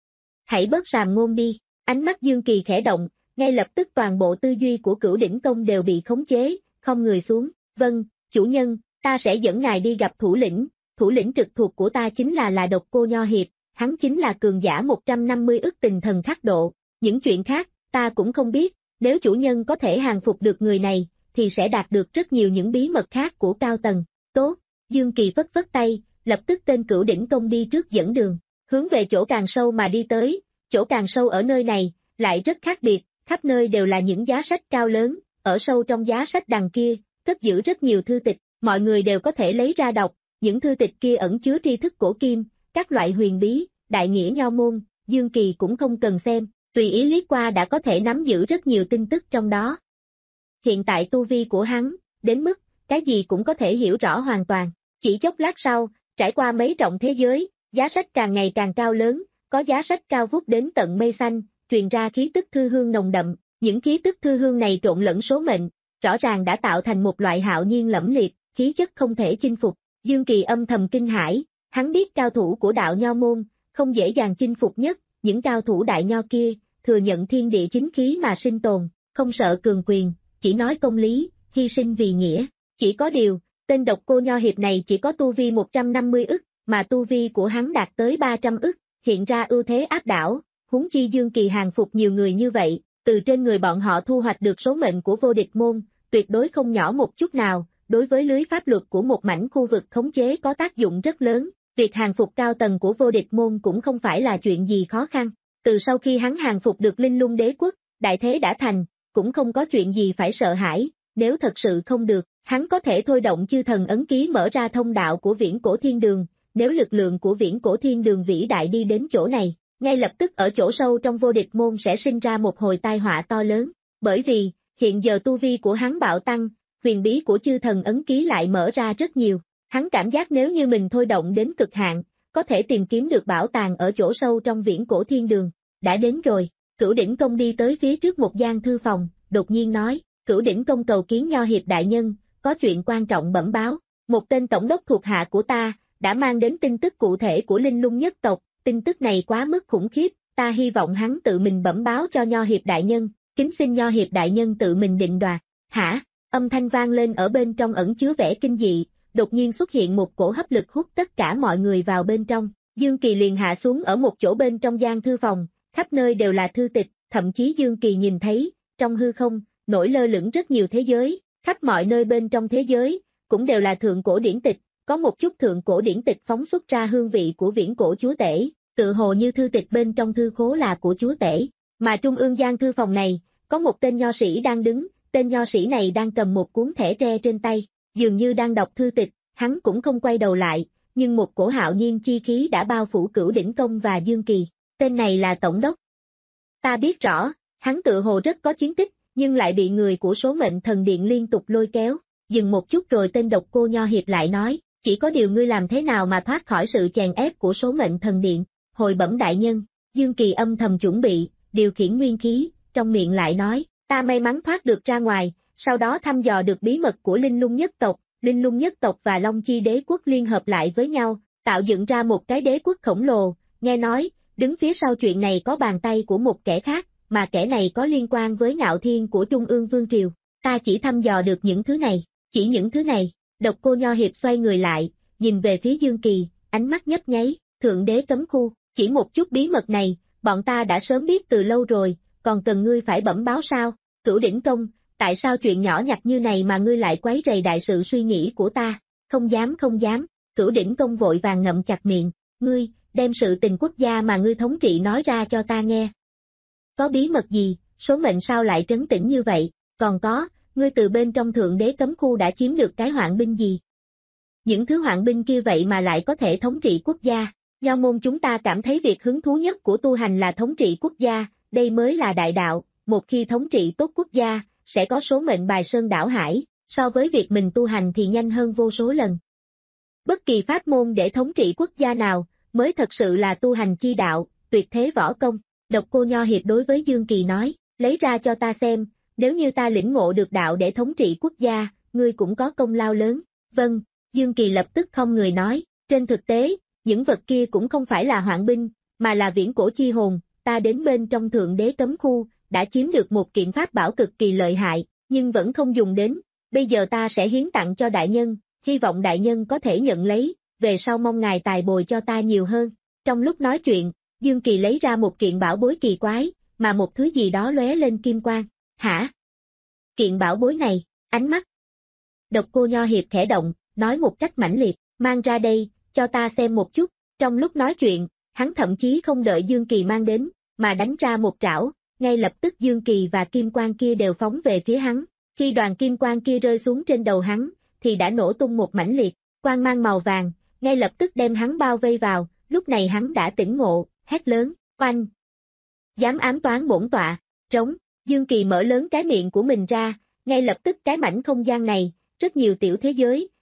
Hãy bớt sàm ngôn đi. Ánh mắt Dương Kỳ khẽ động, ngay lập tức toàn bộ tư duy của Cửu Đỉnh Công đều bị khống chế, không người xuống. Vâng, chủ nhân, ta sẽ dẫn ngài đi gặp thủ lĩnh. Thủ lĩnh trực thuộc của ta chính là là Độc Cô Nho Hiệp, hắn chính là cường giả một trăm năm mươi ức tinh thần khắc độ. Những chuyện khác, ta cũng không biết, nếu chủ nhân có thể hàng phục được người này, thì sẽ đạt được rất nhiều những bí mật khác của cao tầng. Tốt, Dương Kỳ phất phất tay, lập tức tên Cửu Đỉnh Công đi trước dẫn đường, hướng về chỗ càng sâu mà đi tới. Chỗ càng sâu ở nơi này, lại rất khác biệt, khắp nơi đều là những giá sách cao lớn, ở sâu trong giá sách đằng kia, cất giữ rất nhiều thư tịch, mọi người đều có thể lấy ra đọc, những thư tịch kia ẩn chứa tri thức cổ kim, các loại huyền bí, đại nghĩa nho môn, Dương Kỳ cũng không cần xem, tùy ý liếc qua đã có thể nắm giữ rất nhiều tin tức trong đó. Hiện tại tu vi của hắn, đến mức, cái gì cũng có thể hiểu rõ hoàn toàn, chỉ chốc lát sau, Trải qua mấy trọng thế giới, giá sách càng ngày càng cao lớn, có giá sách cao vút đến tận mây xanh, truyền ra khí tức thư hương nồng đậm, những khí tức thư hương này trộn lẫn số mệnh, rõ ràng đã tạo thành một loại hạo nhiên lẫm liệt, khí chất không thể chinh phục. Dương Kỳ âm thầm kinh hãi, hắn biết cao thủ của đạo nho môn, không dễ dàng chinh phục nhất, những cao thủ đại nho kia, thừa nhận thiên địa chính khí mà sinh tồn, không sợ cường quyền, chỉ nói công lý, hy sinh vì nghĩa. Chỉ có điều, tên độc cô nho hiệp này chỉ có tu vi một trăm năm mươi ức, mà tu vi của hắn đạt tới ba trăm ức, hiện ra ưu thế áp đảo, huống chi Dương Kỳ hàng phục nhiều người như vậy, từ trên người bọn họ thu hoạch được số mệnh của vô địch môn, tuyệt đối không nhỏ một chút nào, đối với lưới pháp luật của một mảnh khu vực khống chế có tác dụng rất lớn, việc hàng phục cao tầng của vô địch môn cũng không phải là chuyện gì khó khăn. Từ sau khi hắn hàng phục được Linh Lung Đế Quốc, đại thế đã thành, cũng không có chuyện gì phải sợ hãi, nếu thật sự không được, hắn có thể thôi động chư thần ấn ký mở ra thông đạo của viễn cổ thiên đường, nếu lực lượng của viễn cổ thiên đường vĩ đại đi đến chỗ này, ngay lập tức ở chỗ sâu trong vô địch môn sẽ sinh ra một hồi tai họa to lớn, bởi vì, hiện giờ tu vi của hắn bạo tăng, huyền bí của chư thần ấn ký lại mở ra rất nhiều, hắn cảm giác nếu như mình thôi động đến cực hạn, có thể tìm kiếm được bảo tàng ở chỗ sâu trong viễn cổ thiên đường. Đã đến rồi, Cửu Đỉnh Công đi tới phía trước một gian thư phòng, đột nhiên nói, Cửu Đỉnh Công cầu kiến nho hiệp đại nhân, có chuyện quan trọng bẩm báo, một tên tổng đốc thuộc hạ của ta, đã mang đến tin tức cụ thể của Linh Lung nhất tộc, tin tức này quá mức khủng khiếp, ta hy vọng hắn tự mình bẩm báo cho nho hiệp đại nhân, kính xin nho hiệp đại nhân tự mình định đoạt. Hả? Âm thanh vang lên ở bên trong ẩn chứa vẻ kinh dị, đột nhiên xuất hiện một cổ hấp lực hút tất cả mọi người vào bên trong, Dương Kỳ liền hạ xuống ở một chỗ bên trong gian thư phòng, khắp nơi đều là thư tịch, thậm chí Dương Kỳ nhìn thấy, trong hư không, nổi lơ lửng rất nhiều thế giới, khắp mọi nơi bên trong thế giới, cũng đều là thượng cổ điển tịch, có một chút thượng cổ điển tịch phóng xuất ra hương vị của viễn cổ chúa tể, tự hồ như thư tịch bên trong thư khố là của chúa tể, mà trung ương gian thư phòng này, có một tên nho sĩ đang đứng, tên nho sĩ này đang cầm một cuốn thẻ tre trên tay, dường như đang đọc thư tịch, hắn cũng không quay đầu lại, nhưng một cổ hạo nhiên chi khí đã bao phủ Cửu Đỉnh Công và Dương Kỳ, tên này là Tổng đốc. Ta biết rõ, hắn tự hồ rất có chiến tích, nhưng lại bị người của số mệnh thần điện liên tục lôi kéo, dừng một chút rồi tên độc cô nho hiệp lại nói, chỉ có điều ngươi làm thế nào mà thoát khỏi sự chèn ép của số mệnh thần điện, hồi bẩm đại nhân, Dương Kỳ âm thầm chuẩn bị, điều khiển nguyên khí, trong miệng lại nói, ta may mắn thoát được ra ngoài, sau đó thăm dò được bí mật của Linh Lung nhất tộc, Linh Lung nhất tộc và Long Chi đế quốc liên hợp lại với nhau, tạo dựng ra một cái đế quốc khổng lồ, nghe nói, đứng phía sau chuyện này có bàn tay của một kẻ khác, mà kẻ này có liên quan với Ngạo Thiên của Trung ương Vương Triều, ta chỉ thăm dò được những thứ này, chỉ những thứ này, độc cô nho hiệp xoay người lại, nhìn về phía Dương Kỳ, ánh mắt nhấp nháy, thượng đế cấm khu, chỉ một chút bí mật này, bọn ta đã sớm biết từ lâu rồi, còn cần ngươi phải bẩm báo sao, Cửu Đỉnh Công, tại sao chuyện nhỏ nhặt như này mà ngươi lại quấy rầy đại sự suy nghĩ của ta, không dám không dám, Cửu Đỉnh Công vội vàng ngậm chặt miệng, ngươi, đem sự tình quốc gia mà ngươi thống trị nói ra cho ta nghe. Có bí mật gì, số mệnh sao lại trấn tĩnh như vậy, còn có, ngươi từ bên trong thượng đế cấm khu đã chiếm được cái hoạn binh gì? Những thứ hoạn binh kia vậy mà lại có thể thống trị quốc gia, nho môn chúng ta cảm thấy việc hứng thú nhất của tu hành là thống trị quốc gia, đây mới là đại đạo, một khi thống trị tốt quốc gia, sẽ có số mệnh bài sơn đảo hải, so với việc mình tu hành thì nhanh hơn vô số lần. Bất kỳ pháp môn để thống trị quốc gia nào, mới thật sự là tu hành chi đạo, tuyệt thế võ công, độc cô nho hiệp đối với Dương Kỳ nói, lấy ra cho ta xem, nếu như ta lĩnh ngộ được đạo để thống trị quốc gia, ngươi cũng có công lao lớn, vâng, Dương Kỳ lập tức không người nói, trên thực tế, những vật kia cũng không phải là hoạn binh, mà là viễn cổ chi hồn, ta đến bên trong thượng đế cấm khu, đã chiếm được một kiện pháp bảo cực kỳ lợi hại, nhưng vẫn không dùng đến, bây giờ ta sẽ hiến tặng cho đại nhân, hy vọng đại nhân có thể nhận lấy, về sau mong ngài tài bồi cho ta nhiều hơn. Trong lúc nói chuyện, Dương Kỳ lấy ra một kiện bảo bối kỳ quái, mà một thứ gì đó lóe lên kim quang. Hả? Kiện bảo bối này, ánh mắt. Độc cô nho hiệp khẽ động, nói một cách mãnh liệt, mang ra đây, cho ta xem một chút. Trong lúc nói chuyện, hắn thậm chí không đợi Dương Kỳ mang đến, mà đánh ra một trảo, ngay lập tức Dương Kỳ và kim quang kia đều phóng về phía hắn. Khi đoàn kim quang kia rơi xuống trên đầu hắn, thì đã nổ tung một mãnh liệt, quang mang màu vàng, ngay lập tức đem hắn bao vây vào, lúc này hắn đã tỉnh ngộ, hét lớn, oanh! Dám ám toán bổn tọa, trống, Dương Kỳ mở lớn cái miệng của mình ra, ngay lập tức cái mảnh không gian này, rất nhiều tiểu thế giới,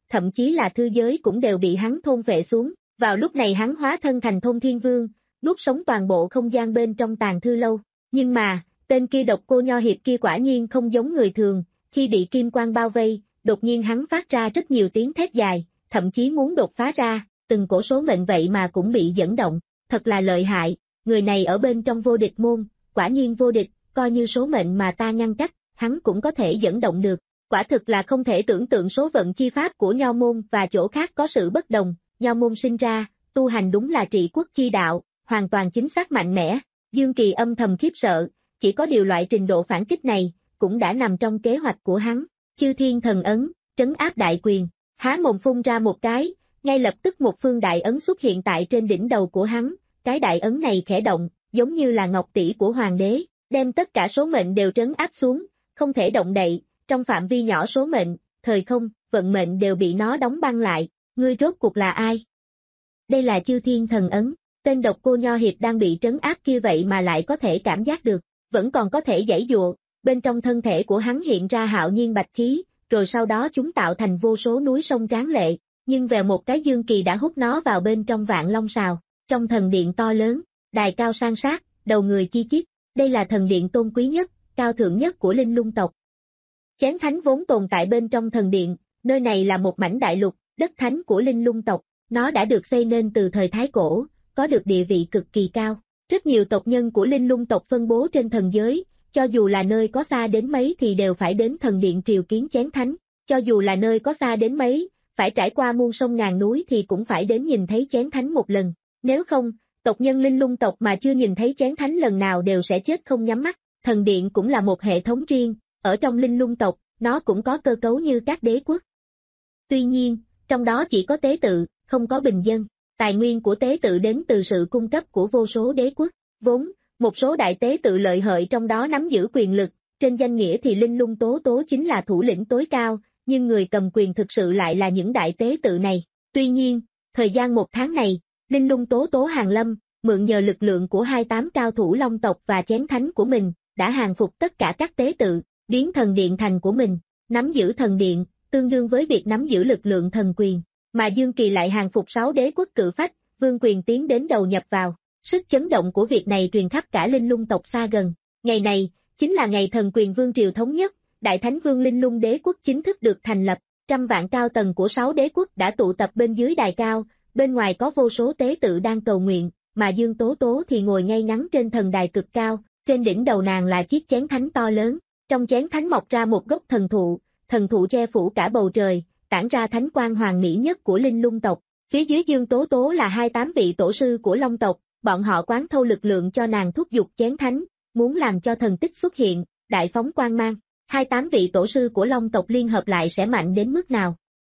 thậm chí là thư giới cũng đều bị hắn thôn phệ xuống. Vào lúc này hắn hóa thân thành Thôn Thiên Vương, nuốt sống toàn bộ không gian bên trong tàng thư lâu. Nhưng mà, tên kia độc cô nho hiệp kia quả nhiên không giống người thường, khi bị kim quang bao vây, đột nhiên hắn phát ra rất nhiều tiếng thét dài, thậm chí muốn đột phá ra, từng cổ số mệnh vậy mà cũng bị dẫn động, thật là lợi hại, người này ở bên trong vô địch môn, quả nhiên vô địch, coi như số mệnh mà ta ngăn cách, hắn cũng có thể dẫn động được, quả thực là không thể tưởng tượng số vận chi pháp của nho môn và chỗ khác có sự bất đồng, nho môn sinh ra, tu hành đúng là trị quốc chi đạo, hoàn toàn chính xác mạnh mẽ, Dương Kỳ âm thầm khiếp sợ, chỉ có điều loại trình độ phản kích này, cũng đã nằm trong kế hoạch của hắn, Chư Thiên Thần Ấn, trấn áp đại quyền, há mồm phun ra một cái, ngay lập tức một phương đại ấn xuất hiện tại trên đỉnh đầu của hắn, cái đại ấn này khẽ động, giống như là ngọc tỷ của hoàng đế, đem tất cả số mệnh đều trấn áp xuống, không thể động đậy, trong phạm vi nhỏ số mệnh, thời không, vận mệnh đều bị nó đóng băng lại, ngươi rốt cuộc là ai? Đây là Chư Thiên Thần Ấn, tên độc cô nho hiệp đang bị trấn áp kia vậy mà lại có thể cảm giác được, vẫn còn có thể giãy dụa, bên trong thân thể của hắn hiện ra hạo nhiên bạch khí, rồi sau đó chúng tạo thành vô số núi sông tráng lệ, nhưng về một cái Dương Kỳ đã hút nó vào bên trong vạn long sào, trong thần điện to lớn, đài cao san sát, đầu người chi chít, đây là thần điện tôn quý nhất, cao thượng nhất của Linh Lung tộc. Chén thánh vốn tồn tại bên trong thần điện, nơi này là một mảnh đại lục, đất thánh của Linh Lung tộc, nó đã được xây nên từ thời Thái Cổ, có được địa vị cực kỳ cao. Rất nhiều tộc nhân của Linh Lung tộc phân bố trên thần giới, cho dù là nơi có xa đến mấy thì đều phải đến thần điện triều kiến chén thánh, cho dù là nơi có xa đến mấy, phải trải qua muôn sông ngàn núi thì cũng phải đến nhìn thấy chén thánh một lần, nếu không, tộc nhân Linh Lung tộc mà chưa nhìn thấy chén thánh lần nào đều sẽ chết không nhắm mắt, thần điện cũng là một hệ thống riêng, ở trong Linh Lung tộc, nó cũng có cơ cấu như các đế quốc. Tuy nhiên, trong đó chỉ có tế tự, không có bình dân. Tài nguyên của tế tự đến từ sự cung cấp của vô số đế quốc, vốn, một số đại tế tự lợi hợi trong đó nắm giữ quyền lực, trên danh nghĩa thì Linh Lung Tố Tố chính là thủ lĩnh tối cao, nhưng người cầm quyền thực sự lại là những đại tế tự này. Tuy nhiên, thời gian một tháng này, Linh Lung Tố Tố hàng lâm, mượn nhờ lực lượng của hai mươi tám cao thủ Long tộc và chén thánh của mình, đã hàng phục tất cả các tế tự, biến thần điện thành của mình, nắm giữ thần điện, tương đương với việc nắm giữ lực lượng thần quyền. Mà Dương Kỳ lại hàng phục sáu đế quốc cự phách, vương quyền tiến đến đầu nhập vào, sức chấn động của việc này truyền khắp cả Linh Lung tộc xa gần. Ngày này, chính là ngày thần quyền vương triều thống nhất, Đại Thánh Vương Linh Lung đế quốc chính thức được thành lập, trăm vạn cao tầng của sáu đế quốc đã tụ tập bên dưới đài cao, bên ngoài có vô số tế tự đang cầu nguyện, mà Dương Tố Tố thì ngồi ngay ngắn trên thần đài cực cao, trên đỉnh đầu nàng là chiếc chén thánh to lớn, trong chén thánh mọc ra một gốc thần thụ, thần thụ che phủ cả bầu trời, tản ra thánh quang hoàng mỹ nhất của Linh Lung tộc. Phía dưới Dương Tố Tố là hai mươi tám vị tổ sư của Long tộc, bọn họ quán thâu lực lượng cho nàng thúc giục chén thánh, muốn làm cho thần tích xuất hiện, đại phóng quang mang. hai mươi tám vị tổ sư của Long tộc liên hợp lại sẽ mạnh đến mức nào?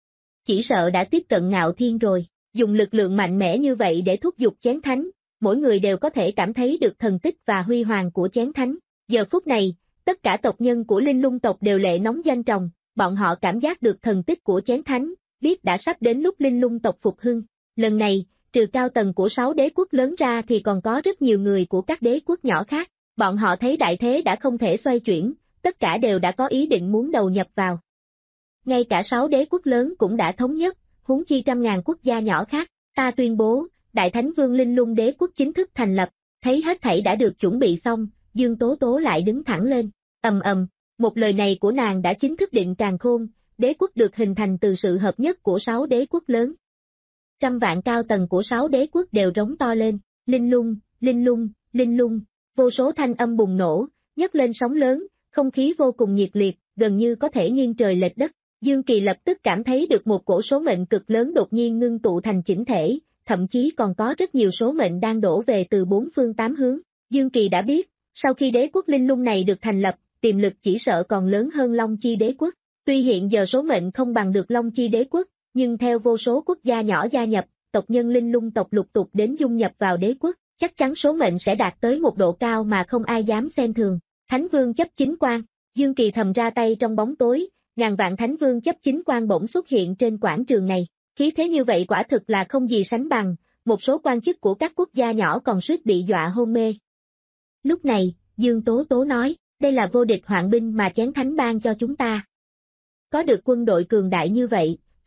Chỉ sợ đã tiếp cận Ngạo Thiên rồi, dùng lực lượng mạnh mẽ như vậy để thúc giục chén thánh, mỗi người đều có thể cảm thấy được thần tích và huy hoàng của chén thánh. Giờ phút này, tất cả tộc nhân của Linh Lung tộc đều lệ nóng doanh tròng, bọn họ cảm giác được thần tích của chén thánh, biết đã sắp đến lúc Linh Lung tộc phục hưng. Lần này, trừ cao tầng của sáu đế quốc lớn ra thì còn có rất nhiều người của các đế quốc nhỏ khác, bọn họ thấy đại thế đã không thể xoay chuyển, tất cả đều đã có ý định muốn đầu nhập vào. Ngay cả sáu đế quốc lớn cũng đã thống nhất, huống chi trăm ngàn quốc gia nhỏ khác, ta tuyên bố, Đại Thánh Vương Linh Lung đế quốc chính thức thành lập, thấy hết thảy đã được chuẩn bị xong, Dương Tố Tố lại đứng thẳng lên, ầm ầm, một lời này của nàng đã chính thức định càn khôn, đế quốc được hình thành từ sự hợp nhất của sáu đế quốc lớn. Trăm vạn cao tầng của sáu đế quốc đều rống to lên, Linh Lung, Linh Lung, Linh Lung, vô số thanh âm bùng nổ, nhấc lên sóng lớn, không khí vô cùng nhiệt liệt, gần như có thể nghiêng trời lệch đất. Dương Kỳ lập tức cảm thấy được một cổ số mệnh cực lớn đột nhiên ngưng tụ thành chỉnh thể, thậm chí còn có rất nhiều số mệnh đang đổ về từ bốn phương tám hướng. Dương Kỳ đã biết, sau khi đế quốc Linh Lung này được thành lập, tiềm lực chỉ sợ còn lớn hơn Long Chi đế quốc. Tuy hiện giờ số mệnh không bằng được Long Chi đế quốc, nhưng theo vô số quốc gia nhỏ gia nhập, tộc nhân Linh Lung tộc lục tục đến dung nhập vào đế quốc, chắc chắn số mệnh sẽ đạt tới một độ cao mà không ai dám xem thường. Thánh Vương chấp chính quan, Dương Kỳ thầm ra tay trong bóng tối, ngàn vạn Thánh Vương chấp chính quan bỗng xuất hiện trên quảng trường này, khí thế như vậy quả thực là không gì sánh bằng, một số quan chức của các quốc gia nhỏ còn suýt bị dọa hôn mê. Lúc này, Dương Tố Tố nói, đây là vô địch hoạn binh mà chén thánh ban cho chúng ta. Có được quân đội cường đại như vậy,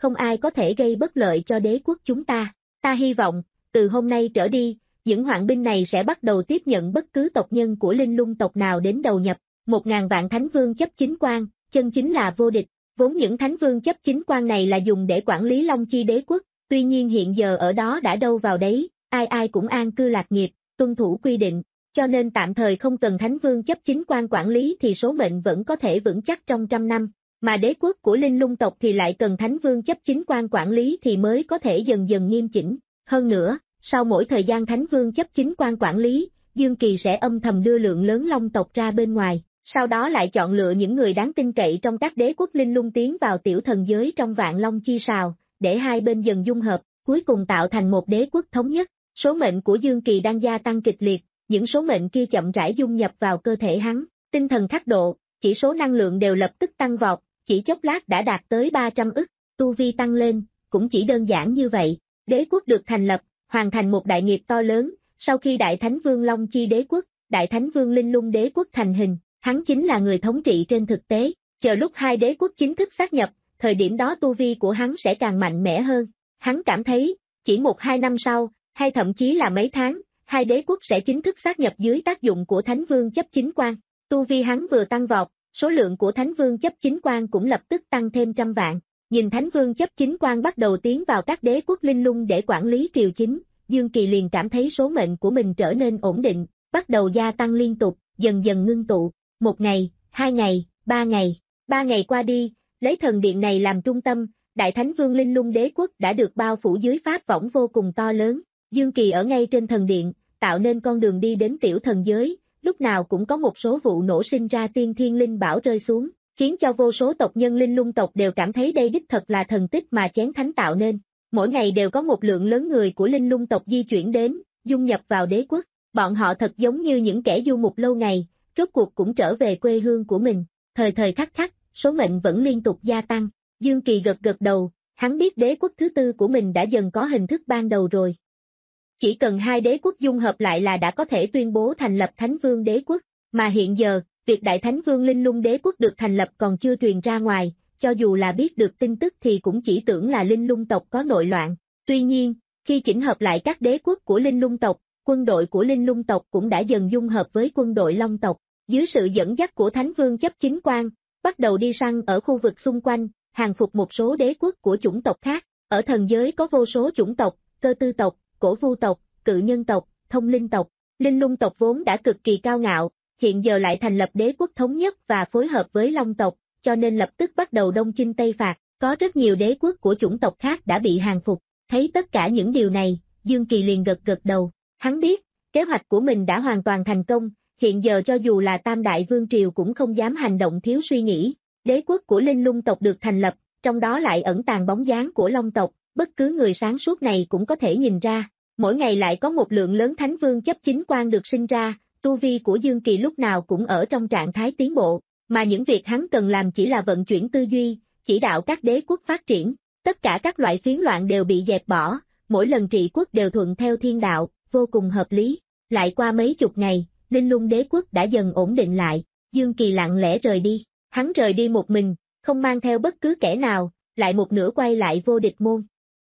không ai có thể gây bất lợi cho đế quốc chúng ta. Ta hy vọng, từ hôm nay trở đi, những hoạn binh này sẽ bắt đầu tiếp nhận bất cứ tộc nhân của linh lung tộc nào đến đầu nhập. Một ngàn vạn thánh vương chấp chính quan, chân chính là vô địch. Vốn những thánh vương chấp chính quan này là dùng để quản lý Long Chi đế quốc, tuy nhiên hiện giờ ở đó đã đâu vào đấy, ai ai cũng an cư lạc nghiệp, tuân thủ quy định, cho nên tạm thời không cần thánh vương chấp chính quan quản lý thì số mệnh vẫn có thể vững chắc trong trăm năm, mà đế quốc của linh lung tộc thì lại cần thánh vương chấp chính quan quản lý thì mới có thể dần dần nghiêm chỉnh. Hơn nữa, sau mỗi thời gian thánh vương chấp chính quan quản lý, Dương Kỳ sẽ âm thầm đưa lượng lớn long tộc ra bên ngoài. Sau đó lại chọn lựa những người đáng tin cậy trong các đế quốc linh lung tiến vào tiểu thần giới trong vạn long chi sào, để hai bên dần dung hợp, cuối cùng tạo thành một đế quốc thống nhất. Số mệnh của Dương Kỳ đang gia tăng kịch liệt, những số mệnh kia chậm rãi dung nhập vào cơ thể hắn, tinh thần khắc độ, chỉ số năng lượng đều lập tức tăng vọt, chỉ chốc lát đã đạt tới ba trăm ức, tu vi tăng lên, cũng chỉ đơn giản như vậy. Đế quốc được thành lập, hoàn thành một đại nghiệp to lớn, sau khi Đại Thánh Vương Long Chi đế quốc, Đại Thánh Vương Linh Lung đế quốc thành hình. Hắn chính là người thống trị trên thực tế, chờ lúc hai đế quốc chính thức sát nhập, thời điểm đó tu vi của hắn sẽ càng mạnh mẽ hơn. Hắn cảm thấy, chỉ một hai năm sau, hay thậm chí là mấy tháng, hai đế quốc sẽ chính thức sát nhập dưới tác dụng của Thánh Vương chấp chính quan. Tu vi hắn vừa tăng vọt, số lượng của Thánh Vương chấp chính quan cũng lập tức tăng thêm trăm vạn. Nhìn Thánh Vương chấp chính quan bắt đầu tiến vào các đế quốc linh lung để quản lý triều chính, Dương Kỳ liền cảm thấy số mệnh của mình trở nên ổn định, bắt đầu gia tăng liên tục, dần dần ngưng tụ. Một ngày, hai ngày, ba ngày, ba ngày qua đi, lấy thần điện này làm trung tâm, Đại Thánh Vương Linh Lung đế quốc đã được bao phủ dưới pháp võng vô cùng to lớn. Dương Kỳ ở ngay trên thần điện, tạo nên con đường đi đến tiểu thần giới, lúc nào cũng có một số vụ nổ sinh ra tiên thiên linh bảo rơi xuống, khiến cho vô số tộc nhân linh lung tộc đều cảm thấy đây đích thật là thần tích mà Chén Thánh tạo nên. Mỗi ngày đều có một lượng lớn người của linh lung tộc di chuyển đến, dung nhập vào đế quốc, bọn họ thật giống như những kẻ du mục lâu ngày, rốt cuộc cũng trở về quê hương của mình, thời thời khắc khắc, số mệnh vẫn liên tục gia tăng. Dương Kỳ gật gật đầu, hắn biết đế quốc thứ tư của mình đã dần có hình thức ban đầu rồi. Chỉ cần hai đế quốc dung hợp lại là đã có thể tuyên bố thành lập Thánh Vương đế quốc, mà hiện giờ, việc Đại Thánh Vương Linh Lung đế quốc được thành lập còn chưa truyền ra ngoài, cho dù là biết được tin tức thì cũng chỉ tưởng là linh lung tộc có nội loạn. Tuy nhiên, khi chỉnh hợp lại các đế quốc của linh lung tộc, quân đội của linh lung tộc cũng đã dần dung hợp với quân đội long tộc. Dưới sự dẫn dắt của Thánh Vương chấp chính quan, bắt đầu đi săn ở khu vực xung quanh, hàng phục một số đế quốc của chủng tộc khác. Ở thần giới có vô số chủng tộc, cơ tư tộc, cổ vu tộc, cự nhân tộc, thông linh tộc. Linh lung tộc vốn đã cực kỳ cao ngạo, hiện giờ lại thành lập đế quốc thống nhất và phối hợp với long tộc, cho nên lập tức bắt đầu đông chinh tây phạt. Có rất nhiều đế quốc của chủng tộc khác đã bị hàng phục. Thấy tất cả những điều này, Dương Kỳ liền gật gật đầu. Hắn biết, kế hoạch của mình đã hoàn toàn thành công. Hiện giờ cho dù là Tam Đại Vương Triều cũng không dám hành động thiếu suy nghĩ. Đế quốc của linh lung tộc được thành lập, trong đó lại ẩn tàng bóng dáng của long tộc, bất cứ người sáng suốt này cũng có thể nhìn ra. Mỗi ngày lại có một lượng lớn Thánh Vương chấp chính quan được sinh ra, tu vi của Dương Kỳ lúc nào cũng ở trong trạng thái tiến bộ, mà những việc hắn cần làm chỉ là vận chuyển tư duy, chỉ đạo các đế quốc phát triển. Tất cả các loại phiến loạn đều bị dẹp bỏ, mỗi lần trị quốc đều thuận theo thiên đạo, vô cùng hợp lý. Lại qua mấy chục ngày, Linh Lung đế quốc đã dần ổn định lại, Dương Kỳ lặng lẽ rời đi, hắn rời đi một mình, không mang theo bất cứ kẻ nào, lại một nửa quay lại Vô Địch Môn.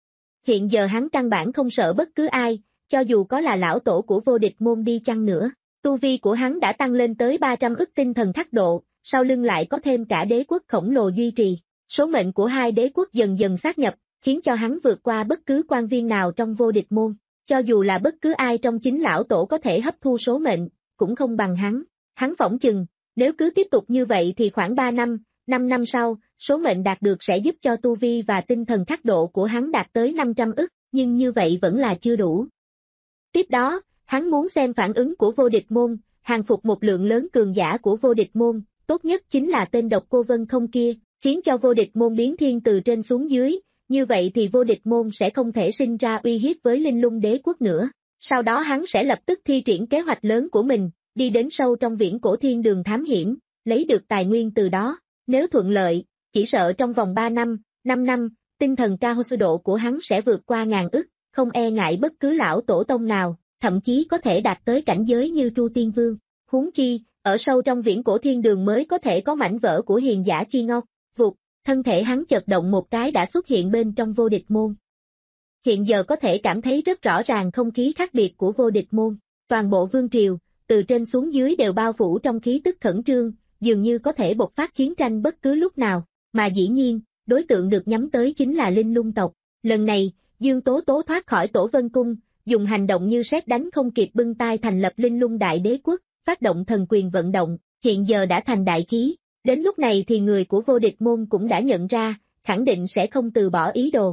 Hiện giờ hắn căn bản không sợ bất cứ ai, cho dù có là lão tổ của Vô Địch Môn đi chăng nữa, tu vi của hắn đã tăng lên tới ba trăm ức tinh thần thác độ, sau lưng lại có thêm cả đế quốc khổng lồ duy trì, số mệnh của hai đế quốc dần dần sát nhập, khiến cho hắn vượt qua bất cứ quan viên nào trong Vô Địch Môn, cho dù là bất cứ ai trong chính lão tổ có thể hấp thu số mệnh, cũng không bằng hắn. Hắn phỏng chừng, nếu cứ tiếp tục như vậy thì khoảng ba năm, năm năm sau, số mệnh đạt được sẽ giúp cho tu vi và tinh thần khắc độ của hắn đạt tới năm trăm ức, nhưng như vậy vẫn là chưa đủ. Tiếp đó, hắn muốn xem phản ứng của Vô Địch Môn, hàng phục một lượng lớn cường giả của Vô Địch Môn, tốt nhất chính là tên Độc Cô Vân Không kia, khiến cho Vô Địch Môn biến thiên từ trên xuống dưới, như vậy thì Vô Địch Môn sẽ không thể sinh ra uy hiếp với Linh Lung đế quốc nữa. Sau đó hắn sẽ lập tức thi triển kế hoạch lớn của mình, đi đến sâu trong viễn cổ thiên đường thám hiểm, lấy được tài nguyên từ đó. Nếu thuận lợi, chỉ sợ trong vòng ba năm, năm năm, tinh thần cao sư độ của hắn sẽ vượt qua ngàn ức, không e ngại bất cứ lão tổ tông nào, thậm chí có thể đạt tới cảnh giới như Tru Tiên Vương. Huống chi, ở sâu trong viễn cổ thiên đường mới có thể có mảnh vỡ của hiền giả chi ngọc. Vụt, thân thể hắn chợt động một cái đã xuất hiện bên trong vô địch môn. Hiện giờ có thể cảm thấy rất rõ ràng không khí khác biệt của vô địch môn, toàn bộ vương triều, từ trên xuống dưới đều bao phủ trong khí tức khẩn trương, dường như có thể bộc phát chiến tranh bất cứ lúc nào, mà dĩ nhiên, đối tượng được nhắm tới chính là Linh Lung tộc. Lần này, Dương Tố Tố thoát khỏi Tổ Vân Cung, dùng hành động như sét đánh không kịp bưng tay thành lập Linh Lung Đại Đế Quốc, phát động thần quyền vận động, hiện giờ đã thành đại khí. Đến lúc này thì người của vô địch môn cũng đã nhận ra, khẳng định sẽ không từ bỏ ý đồ.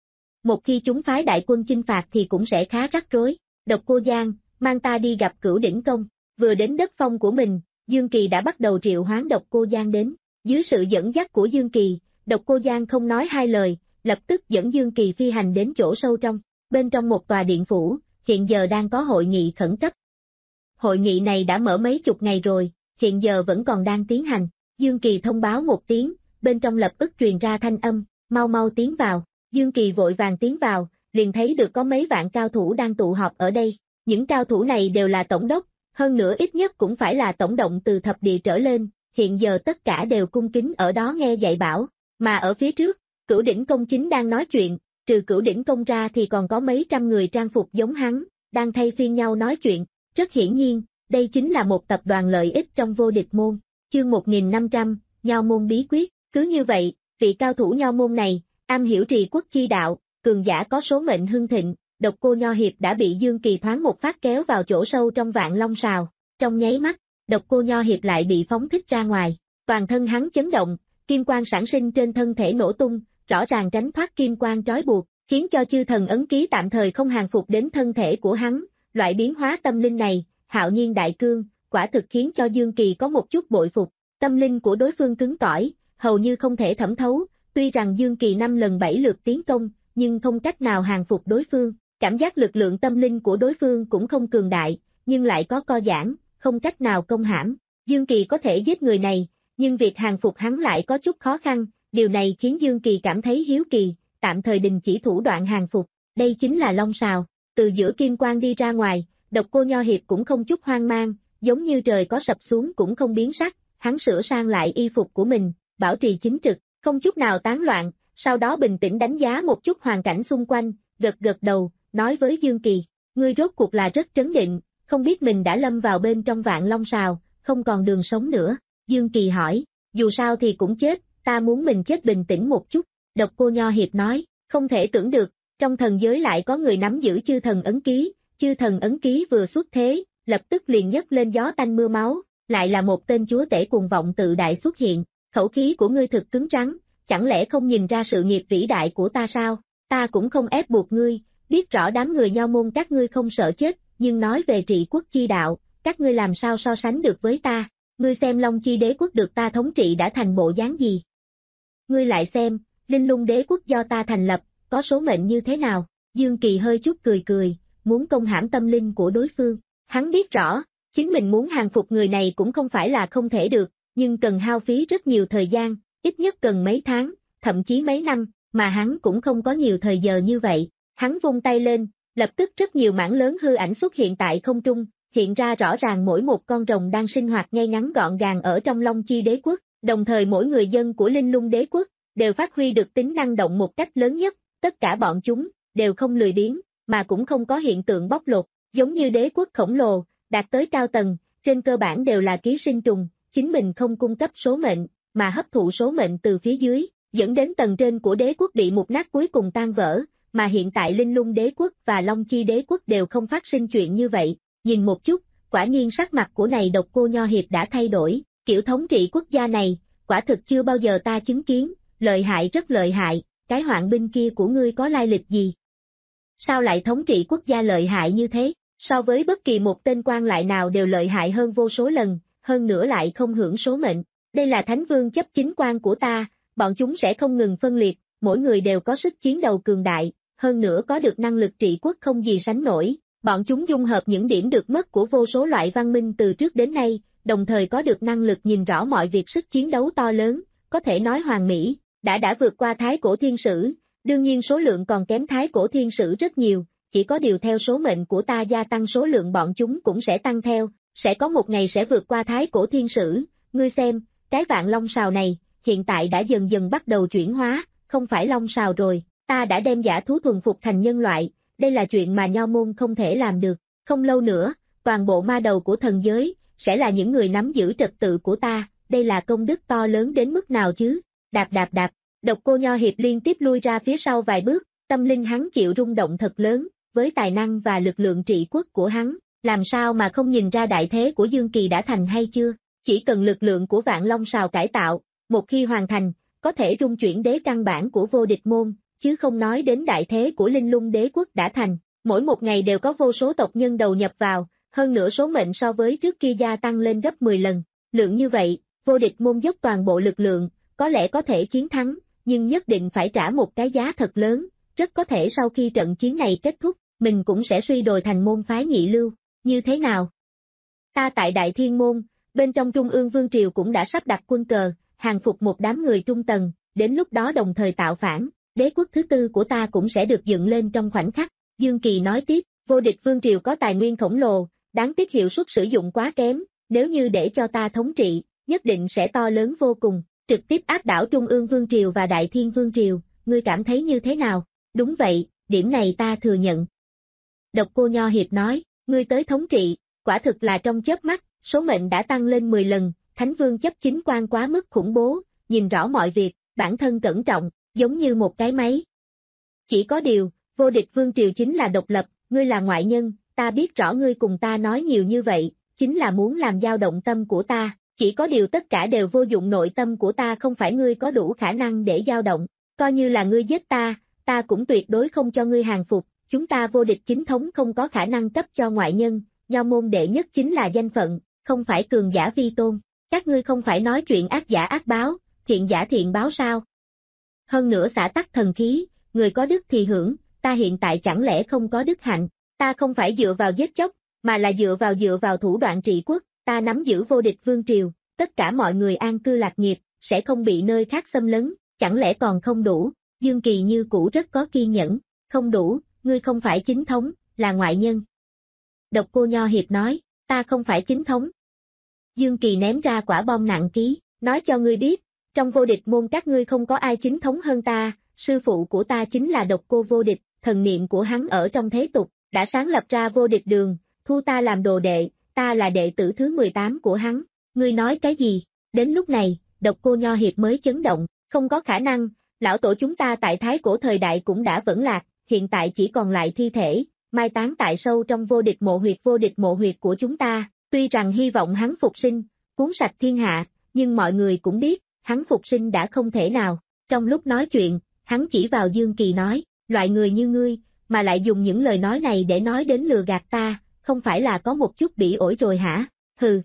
Một khi chúng phái đại quân chinh phạt thì cũng sẽ khá rắc rối. Độc Cô Giang, mang ta đi gặp Cửu Đỉnh Công. Vừa đến đất phong của mình, Dương Kỳ đã bắt đầu triệu hoán Độc Cô Giang đến. Dưới sự dẫn dắt của Dương Kỳ, Độc Cô Giang không nói hai lời, lập tức dẫn Dương Kỳ phi hành đến chỗ sâu trong. Bên trong một tòa điện phủ, hiện giờ đang có hội nghị khẩn cấp. Hội nghị này đã mở mấy chục ngày rồi, hiện giờ vẫn còn đang tiến hành. Dương Kỳ thông báo một tiếng, bên trong lập tức truyền ra thanh âm, mau mau tiến vào. Dương Kỳ vội vàng tiến vào, liền thấy được có mấy vạn cao thủ đang tụ họp ở đây. Những cao thủ này đều là tổng đốc, hơn nữa ít nhất cũng phải là tổng động từ thập địa trở lên, hiện giờ tất cả đều cung kính ở đó nghe dạy bảo. Mà ở phía trước, Cửu Đỉnh Công chính đang nói chuyện, trừ Cửu Đỉnh Công ra thì còn có mấy trăm người trang phục giống hắn, đang thay phiên nhau nói chuyện. Rất hiển nhiên, đây chính là một tập đoàn lợi ích trong vô địch môn. Chương một nghìn năm trăm, Nho môn bí quyết. Cứ như vậy, vị cao thủ Nho môn này, am hiểu trì quốc chi đạo, cường giả có số mệnh hưng thịnh, Độc Cô Nho Hiệp đã bị Dương Kỳ thoáng một phát kéo vào chỗ sâu trong Vạn Long Sào. Trong nháy mắt, Độc Cô Nho Hiệp lại bị phóng thích ra ngoài, toàn thân hắn chấn động, kim quang sản sinh trên thân thể nổ tung, rõ ràng tránh thoát kim quang trói buộc, khiến cho chư thần ấn ký tạm thời không hàng phục đến thân thể của hắn. Loại biến hóa tâm linh này, hạo nhiên đại cương, quả thực khiến cho Dương Kỳ có một chút bội phục. Tâm linh của đối phương cứng cỏi, hầu như không thể thẩm thấu, tuy rằng Dương Kỳ năm lần bảy lượt tiến công, nhưng không cách nào hàng phục đối phương. Cảm giác lực lượng tâm linh của đối phương cũng không cường đại, nhưng lại có co giãn, không cách nào công hãm. Dương Kỳ có thể giết người này, nhưng việc hàng phục hắn lại có chút khó khăn, điều này khiến Dương Kỳ cảm thấy hiếu kỳ, tạm thời đình chỉ thủ đoạn hàng phục. Đây chính là Long Sào. Từ giữa kim quang đi ra ngoài, Độc Cô Nho Hiệp cũng không chút hoang mang, giống như trời có sập xuống cũng không biến sắc, hắn sửa sang lại y phục của mình, bảo trì chính trực, không chút nào tán loạn, sau đó bình tĩnh đánh giá một chút hoàn cảnh xung quanh, gật gật đầu, nói với Dương Kỳ, ngươi rốt cuộc là rất trấn định, không biết mình đã lâm vào bên trong Vạn Long Sào, không còn đường sống nữa. Dương Kỳ hỏi, dù sao thì cũng chết, ta muốn mình chết bình tĩnh một chút. Độc Cô Nho Hiệp nói, không thể tưởng được, trong thần giới lại có người nắm giữ chư thần ấn ký, chư thần ấn ký vừa xuất thế, lập tức liền nhấc lên gió tanh mưa máu, lại là một tên chúa tể cuồng vọng tự đại xuất hiện, khẩu khí của ngươi thực cứng rắn, chẳng lẽ không nhìn ra sự nghiệp vĩ đại của ta sao? Ta cũng không ép buộc ngươi, biết rõ đám người Nho môn các ngươi không sợ chết, nhưng nói về trị quốc chi đạo, các ngươi làm sao so sánh được với ta? Ngươi xem Long Chi Đế Quốc được ta thống trị đã thành bộ dáng gì? Ngươi lại xem, Linh Lung Đế Quốc do ta thành lập, có số mệnh như thế nào? Dương Kỳ hơi chút cười cười, muốn công hãm tâm linh của đối phương. Hắn biết rõ, chính mình muốn hàng phục người này cũng không phải là không thể được, nhưng cần hao phí rất nhiều thời gian, ít nhất cần mấy tháng, thậm chí mấy năm, mà hắn cũng không có nhiều thời giờ như vậy. Hắn vung tay lên, lập tức rất nhiều mảng lớn hư ảnh xuất hiện tại không trung, hiện ra rõ ràng mỗi một con rồng đang sinh hoạt ngay ngắn gọn gàng ở trong Long Chi Đế Quốc, đồng thời mỗi người dân của Linh Lung Đế Quốc đều phát huy được tính năng động một cách lớn nhất, tất cả bọn chúng đều không lười biếng, mà cũng không có hiện tượng bóc lột, giống như đế quốc khổng lồ, đạt tới cao tầng, trên cơ bản đều là ký sinh trùng, chính mình không cung cấp số mệnh, mà hấp thụ số mệnh từ phía dưới, dẫn đến tầng trên của đế quốc bị mục nát cuối cùng tan vỡ, mà hiện tại Linh Lung Đế Quốc và Long Chi Đế Quốc đều không phát sinh chuyện như vậy. Nhìn một chút, quả nhiên sắc mặt của này Độc Cô Nho Hiệp đã thay đổi, kiểu thống trị quốc gia này, quả thực chưa bao giờ ta chứng kiến, lợi hại rất lợi hại, cái hoạn binh kia của ngươi có lai lịch gì? Sao lại thống trị quốc gia lợi hại như thế, so với bất kỳ một tên quan lại nào đều lợi hại hơn vô số lần, hơn nữa lại không hưởng số mệnh. Đây là Thánh Vương chấp chính quan của ta, bọn chúng sẽ không ngừng phân liệt, mỗi người đều có sức chiến đấu cường đại, hơn nữa có được năng lực trị quốc không gì sánh nổi. Bọn chúng dung hợp những điểm được mất của vô số loại văn minh từ trước đến nay, đồng thời có được năng lực nhìn rõ mọi việc, sức chiến đấu to lớn, có thể nói hoàn mỹ, đã đã vượt qua Thái Cổ Thiên Sử, đương nhiên số lượng còn kém Thái Cổ Thiên Sử rất nhiều, chỉ có điều theo số mệnh của ta gia tăng số lượng bọn chúng cũng sẽ tăng theo, sẽ có một ngày sẽ vượt qua Thái Cổ Thiên Sử, ngươi xem, cái Vạn Long Sào này, hiện tại đã dần dần bắt đầu chuyển hóa, không phải long sào rồi, ta đã đem giả thú thuần phục thành nhân loại, đây là chuyện mà Nho môn không thể làm được, không lâu nữa, toàn bộ ma đầu của thần giới, sẽ là những người nắm giữ trật tự của ta, đây là công đức to lớn đến mức nào chứ, đạp đạp đạp, Độc Cô Nho Hiệp liên tiếp lui ra phía sau vài bước, tâm linh hắn chịu rung động thật lớn, với tài năng và lực lượng trị quốc của hắn, làm sao mà không nhìn ra đại thế của Dương Kỳ đã thành hay chưa, chỉ cần lực lượng của Vạn Long Sào cải tạo, một khi hoàn thành, có thể rung chuyển đế căn bản của vô địch môn, chứ không nói đến đại thế của Linh Lung Đế quốc đã thành, mỗi một ngày đều có vô số tộc nhân đầu nhập vào, hơn nữa số mệnh so với trước kia gia tăng lên gấp mười lần, lượng như vậy, vô địch môn dốc toàn bộ lực lượng, có lẽ có thể chiến thắng, nhưng nhất định phải trả một cái giá thật lớn, rất có thể sau khi trận chiến này kết thúc, mình cũng sẽ suy đồi thành môn phái nhị lưu, như thế nào? Ta tại Đại Thiên Môn, bên trong Trung ương Vương Triều cũng đã sắp đặt quân cờ, hàng phục một đám người trung tầng, đến lúc đó đồng thời tạo phản, đế quốc thứ tư của ta cũng sẽ được dựng lên trong khoảnh khắc. Dương Kỳ nói tiếp, vô địch Vương Triều có tài nguyên khổng lồ, đáng tiếc hiệu suất sử dụng quá kém, nếu như để cho ta thống trị, nhất định sẽ to lớn vô cùng, trực tiếp áp đảo Trung ương Vương Triều và Đại Thiên Vương Triều, ngươi cảm thấy như thế nào? Đúng vậy, điểm này ta thừa nhận. Độc Cô Nho Hiệp nói, ngươi tới thống trị, quả thực là trong chớp mắt, số mệnh đã tăng lên mười lần, Thánh Vương chấp chính quan quá mức khủng bố, nhìn rõ mọi việc, bản thân cẩn trọng, giống như một cái máy. Chỉ có điều, vô địch Vương Triều chính là độc lập, ngươi là ngoại nhân, ta biết rõ ngươi cùng ta nói nhiều như vậy, chính là muốn làm dao động tâm của ta, chỉ có điều tất cả đều vô dụng, nội tâm của ta không phải ngươi có đủ khả năng để dao động, coi như là ngươi giết ta, ta cũng tuyệt đối không cho ngươi hàng phục, chúng ta vô địch chính thống không có khả năng cấp cho ngoại nhân, Nho môn đệ nhất chính là danh phận, không phải cường giả vi tôn, các ngươi không phải nói chuyện ác giả ác báo, thiện giả thiện báo sao? Hơn nữa xả tắc thần khí, người có đức thì hưởng, ta hiện tại chẳng lẽ không có đức hạnh, ta không phải dựa vào giết chóc, mà là dựa vào dựa vào thủ đoạn trị quốc, ta nắm giữ vô địch Vương Triều, tất cả mọi người an cư lạc nghiệp, sẽ không bị nơi khác xâm lấn, chẳng lẽ còn không đủ? Dương Kỳ như cũ rất có kiên nhẫn, không đủ, ngươi không phải chính thống, là ngoại nhân. Độc Cô Nho Hiệp nói, ta không phải chính thống. Dương Kỳ ném ra quả bom nặng ký, nói cho ngươi biết, trong vô địch môn các ngươi không có ai chính thống hơn ta, sư phụ của ta chính là Độc Cô Vô Địch, thần niệm của hắn ở trong thế tục, đã sáng lập ra vô địch đường, thu ta làm đồ đệ, ta là đệ tử thứ mười tám của hắn, ngươi nói cái gì? Đến lúc này, Độc Cô Nho Hiệp mới chấn động, không có khả năng, lão tổ chúng ta tại Thái Cổ thời đại cũng đã vẫn lạc, hiện tại chỉ còn lại thi thể, mai táng tại sâu trong vô địch mộ huyệt vô địch mộ huyệt của chúng ta, tuy rằng hy vọng hắn phục sinh, cuốn sạch thiên hạ, nhưng mọi người cũng biết, hắn phục sinh đã không thể nào. Trong lúc nói chuyện, hắn chỉ vào Dương Kỳ nói, loại người như ngươi, mà lại dùng những lời nói này để nói đến lừa gạt ta, không phải là có một chút bỉ ổi rồi hả? Hừ.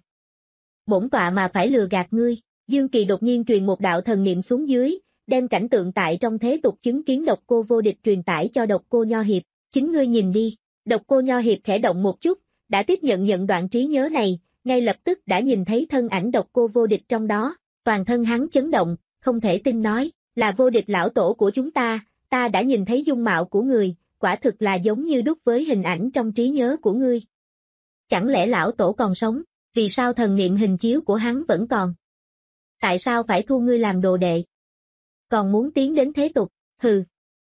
Bổn tọa mà phải lừa gạt ngươi. Dương Kỳ đột nhiên truyền một đạo thần niệm xuống dưới, đem cảnh tượng tại trong thế tục chứng kiến Độc Cô Vô Địch truyền tải cho Độc Cô Nho Hiệp, chính ngươi nhìn đi. Độc Cô Nho Hiệp khẽ động một chút, đã tiếp nhận nhận đoạn trí nhớ này, ngay lập tức đã nhìn thấy thân ảnh Độc Cô Vô Địch trong đó, toàn thân hắn chấn động, không thể tin nói, là Vô Địch lão tổ của chúng ta, ta đã nhìn thấy dung mạo của người, quả thực là giống như đúc với hình ảnh trong trí nhớ của ngươi. Chẳng lẽ lão tổ còn sống, vì sao thần niệm hình chiếu của hắn vẫn còn? Tại sao phải thu ngươi làm đồ đệ? Còn muốn tiến đến thế tục, hừ.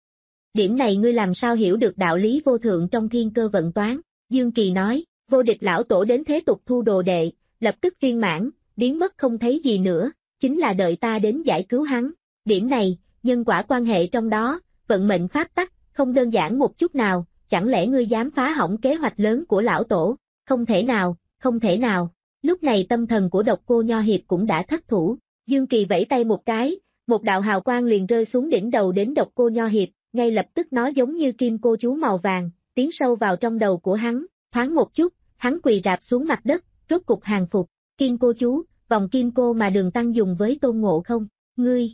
Điểm này ngươi làm sao hiểu được đạo lý vô thượng trong thiên cơ vận toán? Dương Kỳ nói, Vô Địch lão tổ đến thế tục thu đồ đệ, lập tức viên mãn, biến mất không thấy gì nữa, chính là đợi ta đến giải cứu hắn. Điểm này, nhân quả quan hệ trong đó, vận mệnh pháp tắc, không đơn giản một chút nào, chẳng lẽ ngươi dám phá hỏng kế hoạch lớn của lão tổ? Không thể nào, không thể nào. Lúc này tâm thần của Độc Cô Nho Hiệp cũng đã thất thủ, Dương Kỳ vẫy tay một cái, một đạo hào quang liền rơi xuống đỉnh đầu đến Độc Cô Nho Hiệp, ngay lập tức nó giống như kim cô chú màu vàng, tiến sâu vào trong đầu của hắn, thoáng một chút, hắn quỳ rạp xuống mặt đất, rốt cục hàng phục, kim cô chú, vòng kim cô mà Đường Tăng dùng với Tôn Ngộ Không, ngươi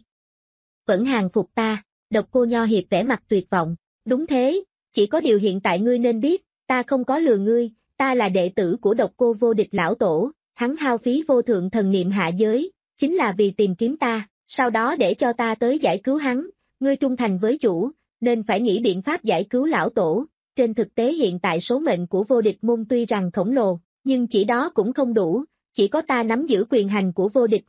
vẫn hàng phục ta? Độc Cô Nho Hiệp vẻ mặt tuyệt vọng, đúng thế, chỉ có điều hiện tại ngươi nên biết, ta không có lừa ngươi, ta là đệ tử của Độc Cô Vô Địch lão tổ, hắn hao phí vô thượng thần niệm hạ giới, chính là vì tìm kiếm ta, sau đó để cho ta tới giải cứu hắn, ngươi trung thành với chủ, nên phải nghĩ biện pháp giải cứu lão tổ. Trên thực tế hiện tại số mệnh của vô địch môn tuy rằng khổng lồ, nhưng chỉ đó cũng không đủ, chỉ có ta nắm giữ quyền hành của vô địch môn,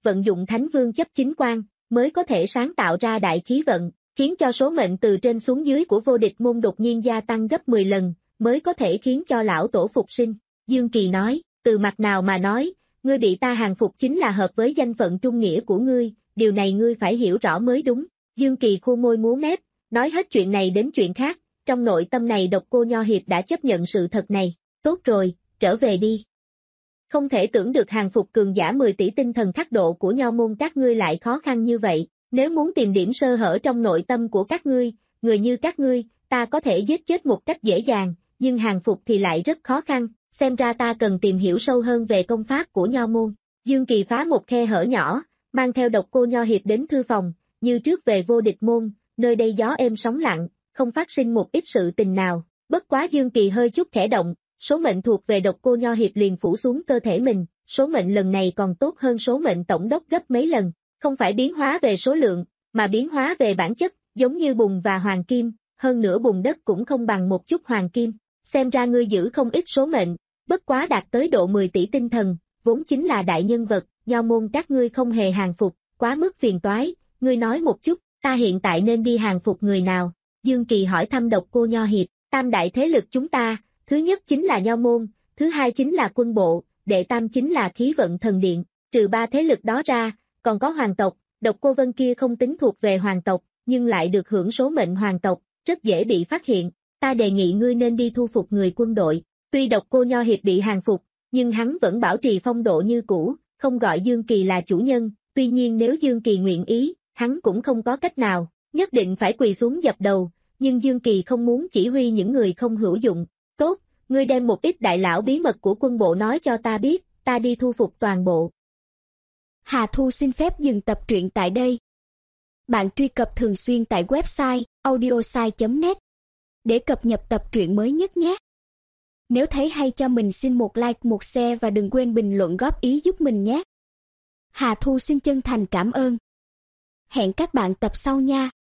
vận dụng Thánh Vương chấp chính quan, mới có thể sáng tạo ra đại khí vận, khiến cho số mệnh từ trên xuống dưới của vô địch môn đột nhiên gia tăng gấp mười lần, mới có thể khiến cho lão tổ phục sinh. Dương Kỳ nói, từ mặt nào mà nói, ngươi bị ta hàng phục chính là hợp với danh phận trung nghĩa của ngươi, điều này ngươi phải hiểu rõ mới đúng. Dương Kỳ khô môi múa mép, nói hết chuyện này đến chuyện khác, trong nội tâm này Độc Cô Nho Hiệp đã chấp nhận sự thật này, tốt rồi, trở về đi. Không thể tưởng được hàng phục cường giả mười tỷ tinh thần thác độ của Nho môn các ngươi lại khó khăn như vậy, nếu muốn tìm điểm sơ hở trong nội tâm của các ngươi, người như các ngươi, ta có thể giết chết một cách dễ dàng, nhưng hàng phục thì lại rất khó khăn, xem ra ta cần tìm hiểu sâu hơn về công pháp của Nho môn. Dương Kỳ phá một khe hở nhỏ, mang theo Độc Cô Nho Hiệp đến thư phòng, như trước về vô địch môn, nơi đây gió êm sóng lặng, không phát sinh một ít sự tình nào, bất quá Dương Kỳ hơi chút khẽ động, số mệnh thuộc về Độc Cô Nho Hiệp liền phủ xuống cơ thể mình, số mệnh lần này còn tốt hơn số mệnh tổng đốc gấp mấy lần, không phải biến hóa về số lượng, mà biến hóa về bản chất, giống như bùn và hoàng kim, hơn nữa bùn đất cũng không bằng một chút hoàng kim, xem ra ngươi giữ không ít số mệnh, bất quá đạt tới độ mười tỷ tinh thần, vốn chính là đại nhân vật, Nho môn các ngươi không hề hàng phục, quá mức phiền toái, ngươi nói một chút, ta hiện tại nên đi hàng phục người nào? Dương Kỳ hỏi thăm Độc Cô Nho Hiệp, tam đại thế lực chúng ta, thứ nhất chính là Nho môn, thứ hai chính là quân bộ, đệ tam chính là khí vận thần điện, trừ ba thế lực đó ra, còn có hoàng tộc, Độc Cô Vân kia không tính thuộc về hoàng tộc, nhưng lại được hưởng số mệnh hoàng tộc, rất dễ bị phát hiện, ta đề nghị ngươi nên đi thu phục người quân đội, tuy Độc Cô Nho Hiệp bị hàng phục, nhưng hắn vẫn bảo trì phong độ như cũ, không gọi Dương Kỳ là chủ nhân, tuy nhiên nếu Dương Kỳ nguyện ý, hắn cũng không có cách nào, nhất định phải quỳ xuống dập đầu, nhưng Dương Kỳ không muốn chỉ huy những người không hữu dụng, tốt, ngươi đem một ít đại lão bí mật của quân bộ nói cho ta biết, ta đi thu phục toàn bộ. Hà Thu xin phép dừng tập truyện tại đây. Bạn truy cập thường xuyên tại website audiosai chấm net để cập nhật tập truyện mới nhất nhé. Nếu thấy hay cho mình xin một like, một share và đừng quên bình luận góp ý giúp mình nhé. Hà Thu xin chân thành cảm ơn. Hẹn các bạn tập sau nha.